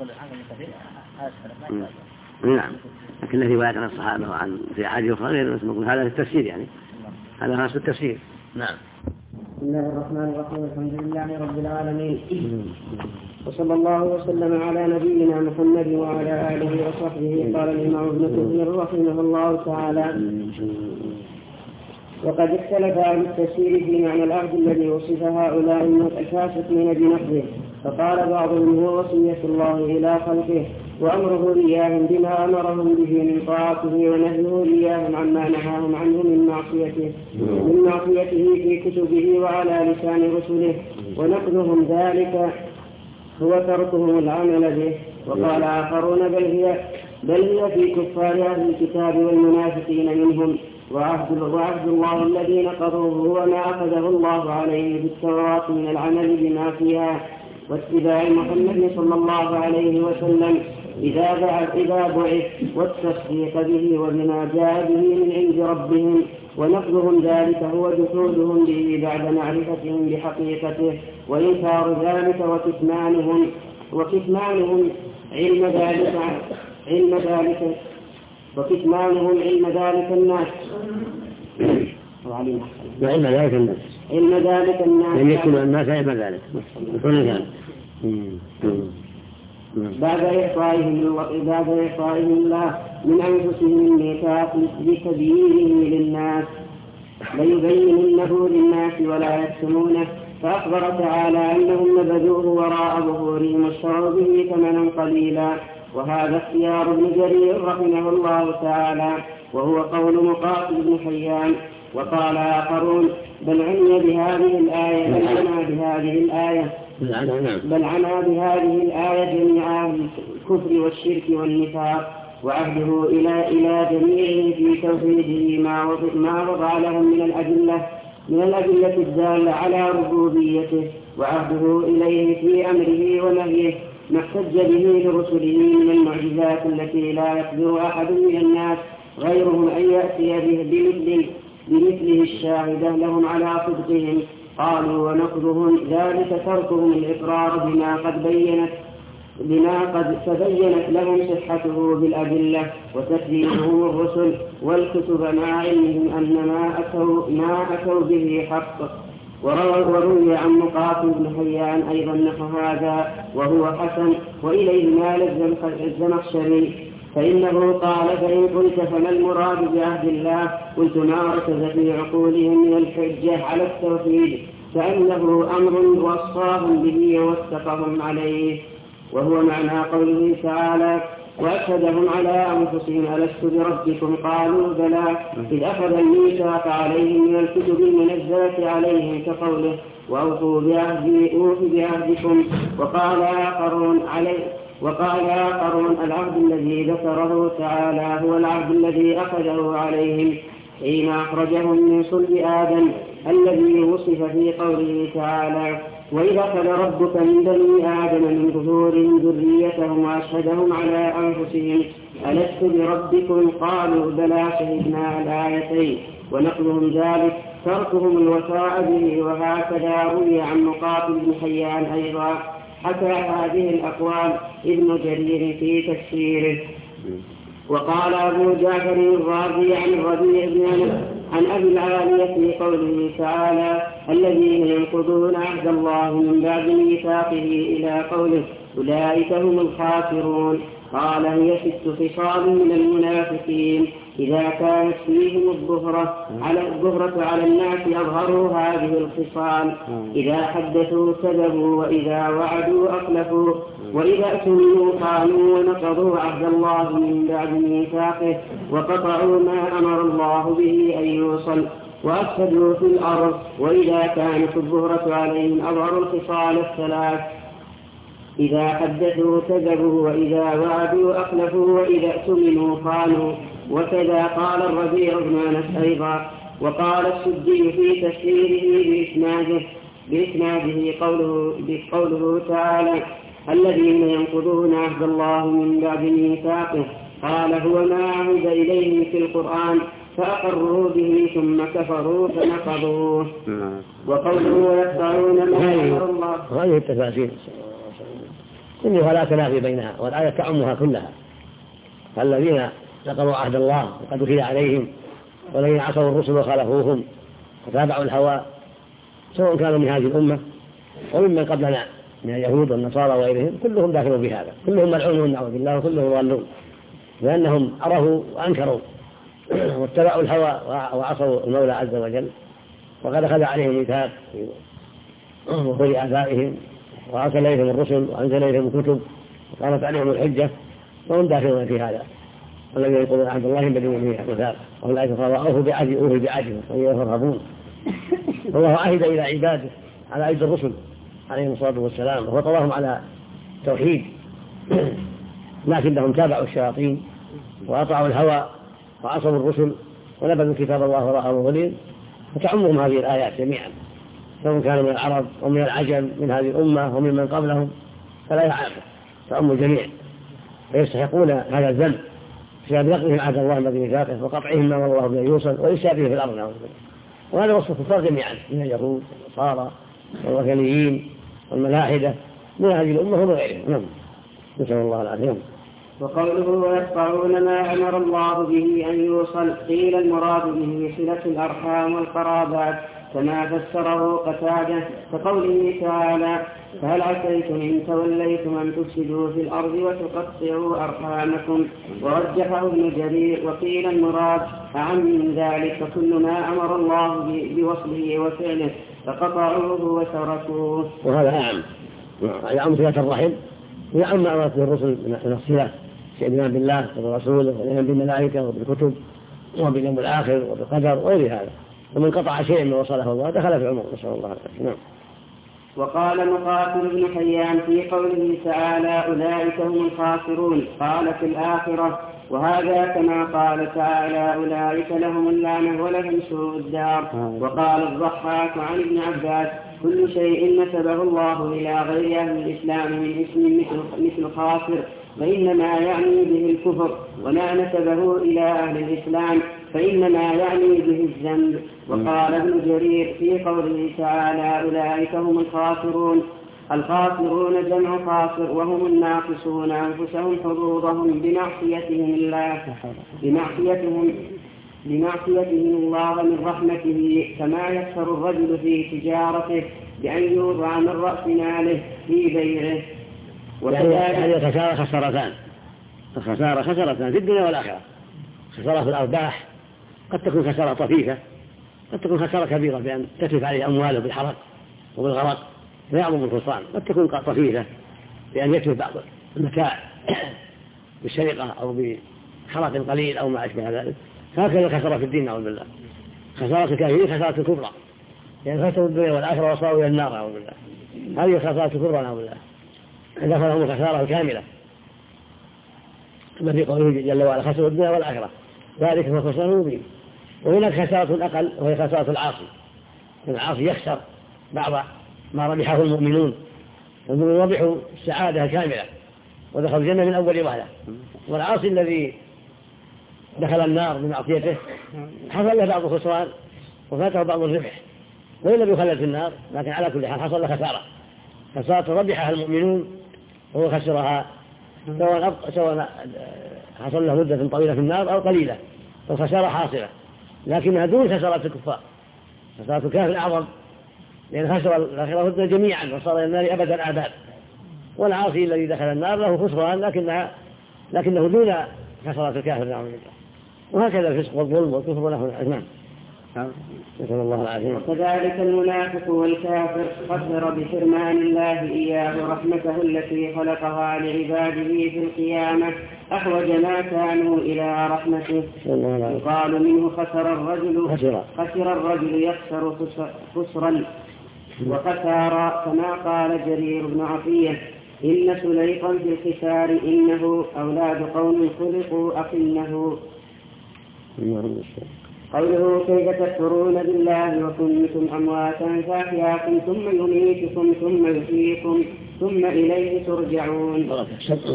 [SPEAKER 1] نعم لكن له روايات عن الصحابة وعن في أحاديث أخرى غير نقول هذا التفسير يعني هذا خاص بالتفسير. نعم.
[SPEAKER 5] بسم الله الرحمن الرحيم. الحمد لله رب العالمين، وصلى الله وسلم على نبينا محمد وعلى آله وصحبه. قال الإمام ابن كثير رحمه الله تعالى: وقد اختلف أهل التفسير في معنى العهد الذي وصف هؤلاء الفاسقين بنقضه، فقال بعضهم هو وصية الله إلى خلقه وأمره إياهم بما أمرهم به من طاعته ونهيه إياهم عما نهاهم عنه من معصيته في كتبه وعلى لسان رسله، ونقضهم ذلك هو تركهم العمل به. وقال آخرون بل هي في كفار أهل الكتاب والمنافقين منهم، وعهد الله الذي نقضوه هو ما أخذه الله عليه في التوراة من العمل بما فيها واتباع محمد صلى الله عليه وسلم إذا بعث والتصديق به وبما جاء به من عند ربهم. ونقضهم ذلك هو جحودهم به بعد معرفتهم بحقيقته وإنكار ذلك وكتمانهم علم ذلك الناس علم ذلك الناس
[SPEAKER 1] لم يكن الناس علم ذلك
[SPEAKER 5] بعد إعطائهم الله من أنفسهم الميثاق بتبيينه للناس ليبيننه للناس ولا يكتمونه. فأخبر تعالى أنهم نبذوه وراء ظهورهم واشتروا به ثمنا قليلا، وهذا اختيار ابن جرير رحمه الله تعالى، وهو قول مقاتل بن حيان. وقال آخرون بل عنا بهذه الآية جميع الكفر والشرك والنفاق، وعهده إلى جميعهم في توحيده ما وضع لهم من الأدلة الدالة على ربوبيته، وعهده إليه في أمره ونهيه ما احتج به لرسله من المعجزات التي لا يقدر أحد من الناس غيرهم أن يأتي بمثله الشاهدة لهم على صدقهم. قالوا ونقضهم ذلك تركهم الإقرار بما قد تبينت لهم صحته بالأدلة وتكذيبهم الرسل والكتب مع علمهم أن ما أتوا به حق. وروي عن مقاتل بن حيان أيضا نحو هذا وهو حسن، وإليه مال الزمخشري، فإنه قال فإن قلت فما المراد بعهد الله؟ قلت ما ركز في عقولهم من الحجة على التوحيد فإنه أمر وصاهم به ووثقهم عليه، وهو معنى قوله تعالى وأشهدهم على أنفسهم ألست بربكم قالوا بلى إذ أخذ الميثاق عليهم من الكتب المنزلة عليهم كقوله وأوفوا بعهدي أوف بعهدكم. وقال آخرون العهد الذي ذكره تعالى هو العهد الذي أخذه عليهم حين أخرجهم من صلب آدم الذي وصف في قوله تعالى وإذا أخذ ربك من بني آدم من ظهورهم ذريتهم وأشهدهم على أنفسهم ألست بربكم قالوا بلى شهدنا الآيتين. ونقلهم ذلك تركهم الوفاء به. وهكذا روي عن مقاتل بن حيان أيضا حكى هذه الأقوال ابن جرير في تفسيره. وقال أبو جعفر الرازي عن الربيع بن أنس عن أبي العالية في قوله تعالى الذين ينقضون عهد الله من بعد ميثاقه إلى قوله أولئك هم الخاسرون. قال هي 6 خصال من المنافقين إذا كانت فيهم الظهرة على الناس أظهروا هذه الخصال: إذا حدثوا كذبوا، وإذا وعدوا أخلفوا، وإذا أتمنوا خانوا، ونقضوا عهد الله من بعد ميثاقه، وقطعوا ما أمر الله به أن يوصل، وأفسدوا في الأرض. وإذا كانت الظهرة عليهم أظهروا الخصال 3: إذا حدثوا كذبوا، وإذا وعدوا أخلفوا، وإذا اؤتمنوا خانوا. وكذا قال الربيع بن أنس أيضا. وقال السدي في تفسيره بإسناده قوله تعالى: الذين ينقضون عهد الله من بعد ميثاقه، قال هو ما عهد إليهم في القرآن فأقروا به ثم كفروا فنقضوه. وقوله ويقطعون ما أمر الله.
[SPEAKER 1] هذه التفاسير كلها لا تنافي بينها، والآية تعمها كلها. الذين نقضوا عهد الله وقد أخذ عليهم، والذين عصوا الرسل وخالفوهم وتابعوا الهوى، سواء كانوا من هذه الأمة وممن قبلنا من اليهود والنصارى وغيرهم، كلهم داخلون في هذا، كلهم ملعونون نعوذ بالله، وكلهم ضالون، لأنهم عرفوا وأنكروا واتبعوا الهوى وعصوا المولى عز وجل، وقد أخذ عليهم ميثاق وقول آبائهم، وأرسل إليهم الرسل وأنزل إليهم الكتب وقامت عليهم الحجة، وهم داخلون في هذا. الذين يقولون عهد الله بدون ميثاق، أولئك أوفوا بعهده ويرهبون. والله عهد إلى عباده على أيدي الرسل عليهم الصلاة والسلام، وفطرهم على توحيد، لكنهم تابعوا الشياطين وأطاعوا الهوى وعصوا الرسل ونبذوا كتاب الله وراء ظهورهم، فتعمهم هذه الآيات جميعا، سواء كانوا من العرب ومن العجم من هذه الأمة ومن من قبلهم، فلا يعرف تعم الجميع، فيستحقون هذا الذنب بسبب نقضهم عهد الله الذي ميثاقه وقطعهم ما امر الله به يوصل وإفساده في الأرض. وهذا وصف الكفار جميعا من اليهود والنصارى والوثنيين والملاحدة من هذه الأمة ومن غيرهم. نسأل الله العافية.
[SPEAKER 5] وقوله ويقطعون ما أمر الله به أن يوصل، قيل المراد به صلة الأرحام والقرابات كما فسره قتادة، كقوله تعالى: فهل عسيتم إن توليتم أن تفسدوا في الأرض وتقطعوا أرحامكم. ورجحه ابن جرير. وقيل المراد أعم من ذلك كل ما أمر الله بوصله وفعله فقطعوه وتركوه.
[SPEAKER 1] وهذا أعم، يعم صلة الرحم، ويعم ما أمرت الرسل من الصلة، الإيمان بالله وبرسوله والإيمان بالملائكة وبالكتب وباليوم الآخر وبالقدر وغير هذا. ومن قطع شيء من وصله الله دخل في العموم. نسأل الله العافية. نعم.
[SPEAKER 5] وقال مقاتل بن حيان في قوله تعالى: أولئك هم الخاسرون، قال في الآخرة: وهذا كما قال تعالى: أولئك لهم اللعنة ولهم سوء الدار. وقال الضحاك عن ابن عباس: كل شيء نسبه الله إلى غير أهل الإسلام من اسم مثل خاسر فإنما يعني به الكفر، وما نسبه إلى أهل الإسلام فإنما يعني به الذنب. وقال ابن جرير في قوله تعالى: أولئك هم الخاسرون، الخاسرون جمع خاسر، وهم الناقصون أنفسهم حظوظهم بمعصيتهم الله من رحمته، كما يكثر الرجل في تجارته بأن يوضع من رأس ماله في بيعه.
[SPEAKER 1] يعني الخسارة خسارتان، الخسارة خسارتان في الدنيا والآخرة. خسارة في الأرباح قد تكون خسارة طفيفة، قد تكون خسارة كبيرة بأن تتلف عليه أمواله بالحرق وبالغرق فيعظم الخسران، قد تكون طفيفة بأن يتلف بعض المتاع بالسرقة أو بحرق قليل أو ما أشبه ذلك. هكذا الخسارة في الدين نعوذ بالله. خسارة الكافرين خسارة الكبرى، يعني خسروا الدنيا والآخرة وصاروا إلى النار نعوذ بالله. هذه خسارة الكبرى نعوذ بالله، دخلهم الخسارة الكاملة كما في قوله جل وعلا: خسروا الدنيا والآخرة ذلك هو الخسران المبين. وهناك خسارة أقل وهي خسارة العاصي. العاصي يخسر بعض ما ربحه المؤمنون، والمؤمنون ربحوا السعادة كاملة ودخلوا الجنة من أول وهلة، والعاصي الذي دخل النار بمعصيته حصل له بعض الخسران وفاته بعض الربح، وإن لم يخلد في النار، لكن على كل حال حصل له خسارة ربحها المؤمنون وهو خسرها، سواء حصل له مدة طويلة في النار أو قليلة، فالخسارة حاصلة، لكنها دون خسارة الكفار. خسارة الكافر أعظم، لأن خسر الآخرة والدنيا جميعا وصار إلى النار أبدا الآباد، والعاصي الذي دخل النار له خسران لكنه دون كثرة الكافر نعوذ بالله. وهكذا الفسق والظلم والكفر ونحو ذلك. نسأل الله العافية.
[SPEAKER 5] وكذلك المنافق والكافر خسر بحرمان الله إياه رحمته التي خلقها لعباده في القيامة أحوج ما كانوا إلى رحمته. يقال منه خسر الرجل يخسر خسرا وخسارا، كما قال جرير بن عطية: إن سليقا في الخسار إنه أولاد قوم خلقوا أقنه. قوله: كيف تكفرون بالله وكنتم أمواتا فأحياكم ثم يميتكم ثم يحييكم ثم إليه ترجعون.
[SPEAKER 1] بسم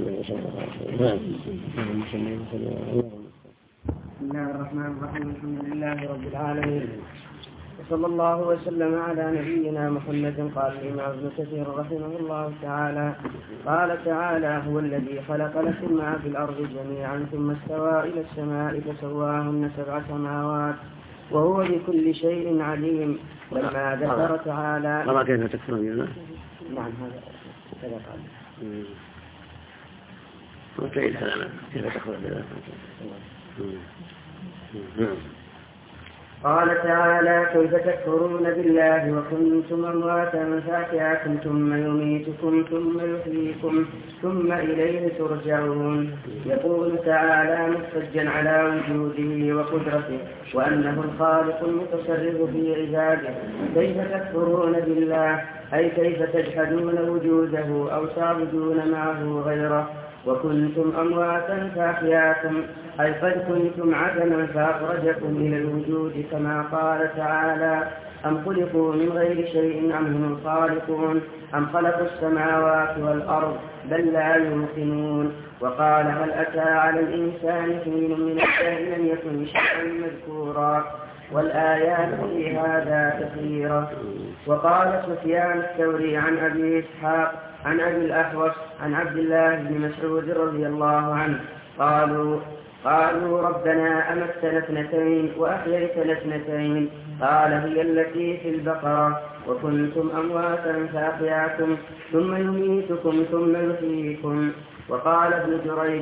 [SPEAKER 5] الله الرحمن الرحيم. الحمد لله رب العالمين، وصلى الله وسلم على نبينا محمد. قال الإمام ابن كثير رحمه الله تعالى: قال تعالى: هو الذي خلق لكم ما في الأرض جميعا ثم استوى إلى السماء فسواهن 7 سماوات وهو بكل شيء عليم. لما ذكر تعالى
[SPEAKER 1] ترى كيف تكفرون بالله.
[SPEAKER 5] نعم هذا كذا قال.
[SPEAKER 1] وكيف هذا كيف تكفرون بالله.
[SPEAKER 5] قال تعالى: كيف تكفرون بالله وكنتم أمواتا فأحياكم ثم يميتكم ثم يحييكم ثم إليه ترجعون. يقول تعالى محتجا على وجوده وقدرته وأنه الخالق المتصرف في عباده: كيف تكفرون بالله، أي كيف تجحدون وجوده أو تعبدون معه غيره. وكنتم أمواتا فأحياكم، أي قد كنتم عدما فأخرجكم إلى الوجود، كما قال تعالى: أم خلقوا من غير شيء أم هم الخالقون أم خلقوا السماوات والأرض بل لا يوقنون. وقال: هل أتى على الإنسان حين من الدهر لم يكن شيئا مذكورا. والآيات في هذا كثيرة. وقال سفيان الثوري عن أبي إسحاق عن أبي الأحوص عن عبد الله بن مسعود رضي الله عنه قالوا: ربنا أمتنا 2 وأحييتنا 2. قال: هي التي في البقرة: وكنتم أمواتا فأحياكم ثم يميتكم ثم يحييكم. وقال ابن جريج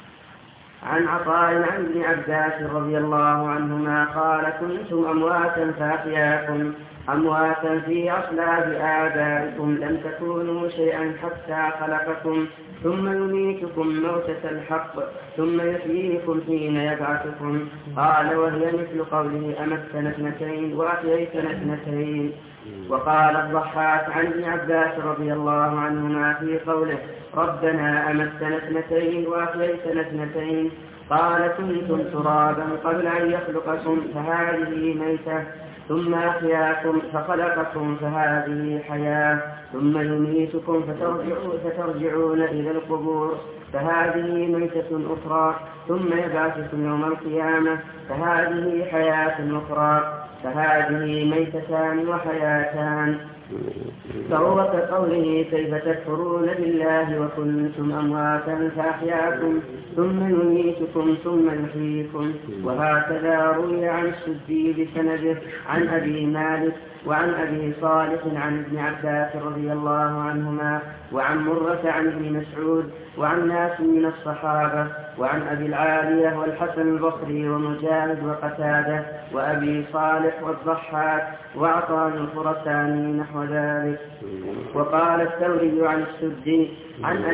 [SPEAKER 5] عن عطاء عن ابن عباس رضي الله عنهما قال: كنتم أمواتا فأحياكم، أمواتا في أصلاب آبائكم لم تكونوا شيئا حتى خلقكم ثم يميتكم موتة الحق ثم يحييكم حين يبعثكم. قال: وهي مثل قوله: أمتنا 2 وأحييتنا 2. وقال الضحاك عن ابن عباس رضي الله عنهما في قوله: ربنا أمتنا 2 وأحييتنا 2. قال: كنتم ترابا قبل أن يخلقكم فهذه ميتة، ثم أحياكم فخلقكم فهذه حياة، ثم يميتكم فترجعون إلى القبور فهذه ميتة أخرى، ثم يبعثكم يوم القيامة فهذه حياة أخرى، فهذه ميتتان وحياتان. فهو كقوله: كيف تكفرون بالله وكنتم أمواتا فأحياكم ثم يميتكم ثم يحييكم. وهكذا روي عن السدي بسنده عن أبي مالك وعن أبي صالح عن ابن عباس رضي الله عنهما وعن مرة عن ابن مسعود وعن ناس من الصحابة وعن أبي العالية والحسن البصري ومجاهد وقتادة وأبي صالح والضحاك وعطاء الخرساني نحو ذلك. وقال الثوري عن السدي عن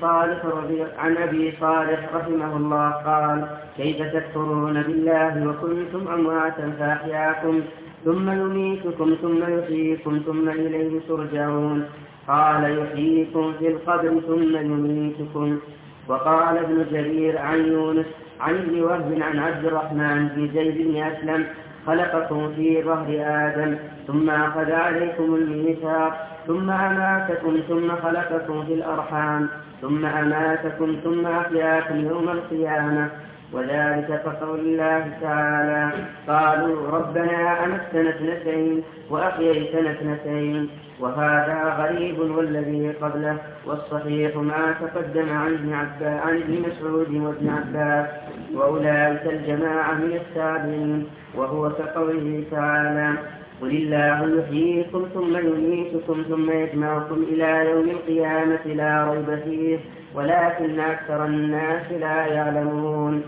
[SPEAKER 5] أبي صالح رحمه الله قال: كيف تكفرون بالله وكنتم أمواتا فأحياكم ثم يميتكم ثم يحييكم ثم إليه ترجعون. قال: يحييكم في القبر ثم يميتكم. وقال ابن جرير عن يونس عن ابن وهب عن عبد الرحمن بن زيد بن أسلم: خلقكم في ظهر آدم ثم أخذ عليكم الميثاق ثم أماتكم ثم خلقكم في الأرحام ثم أماتكم ثم أحياكم يوم القيامة وذلك كقول الله تعالى قالوا ربنا أمتنا اثنتين وأحييتنا اثنتين، وهذا غريب والذي قبله، والصحيح ما تقدم عن ابن مسعود وابن عباس وأولئك الجماعة من التابعين، وهو كقوله تعالى قل الله يحييكم ثم يميتكم ثم يجمعكم إلى يوم القيامة لا ريب فيه ولكن أكثر الناس لا يعلمون.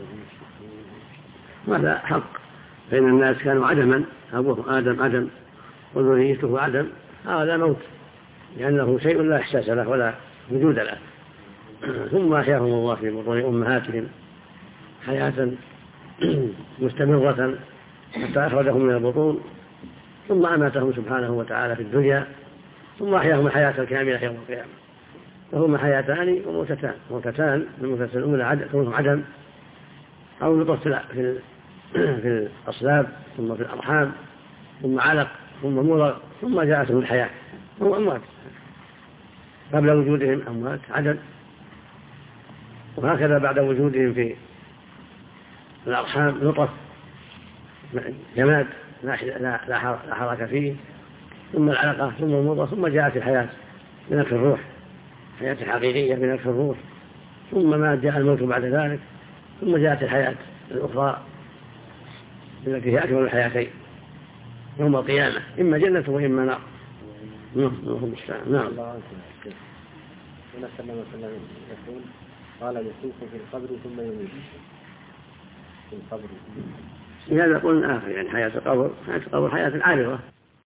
[SPEAKER 1] هذا حق، فإن الناس كانوا عدما، أبوه آدم عدم وذريته عدم، هذا موت، لأنه شيء لا إحساس له ولا وجود له. ثم أحياهم الله في بطون أمهاتهم حياة مستمرة حتى أخرجهم من البطون، ثم أماتهم سبحانه وتعالى في الدنيا، ثم أحياهم الحياة الكاملة يوم القيامة. فهما حياتان وموتتان، موتتان الموتة الأولى كونهم عدم أو نطف في الأصلاب ثم في الأرحام ثم علق ثم مضغ ثم جاءتهم الحياة، هم أموات قبل وجودهم أموات عدم، وهكذا بعد وجودهم في الأرحام نطف جماد لا حركة فيه، ثم العلقة ثم المضغة ثم جاءت الحياة بنفخ الروح، حياة حقيقية بنفخ الروح، ثم ما جاء الموت بعد ذلك، ثم جاءت الحياة الأخرى التي هي أكبر الحياتين يوم القيامة، إما جنة وإما نار. نعم.
[SPEAKER 4] يقول قال يسوق في القبر ثم يميت في القبر.
[SPEAKER 1] هذا قلنا آخر، يعني حياة القبر حياة عارضة،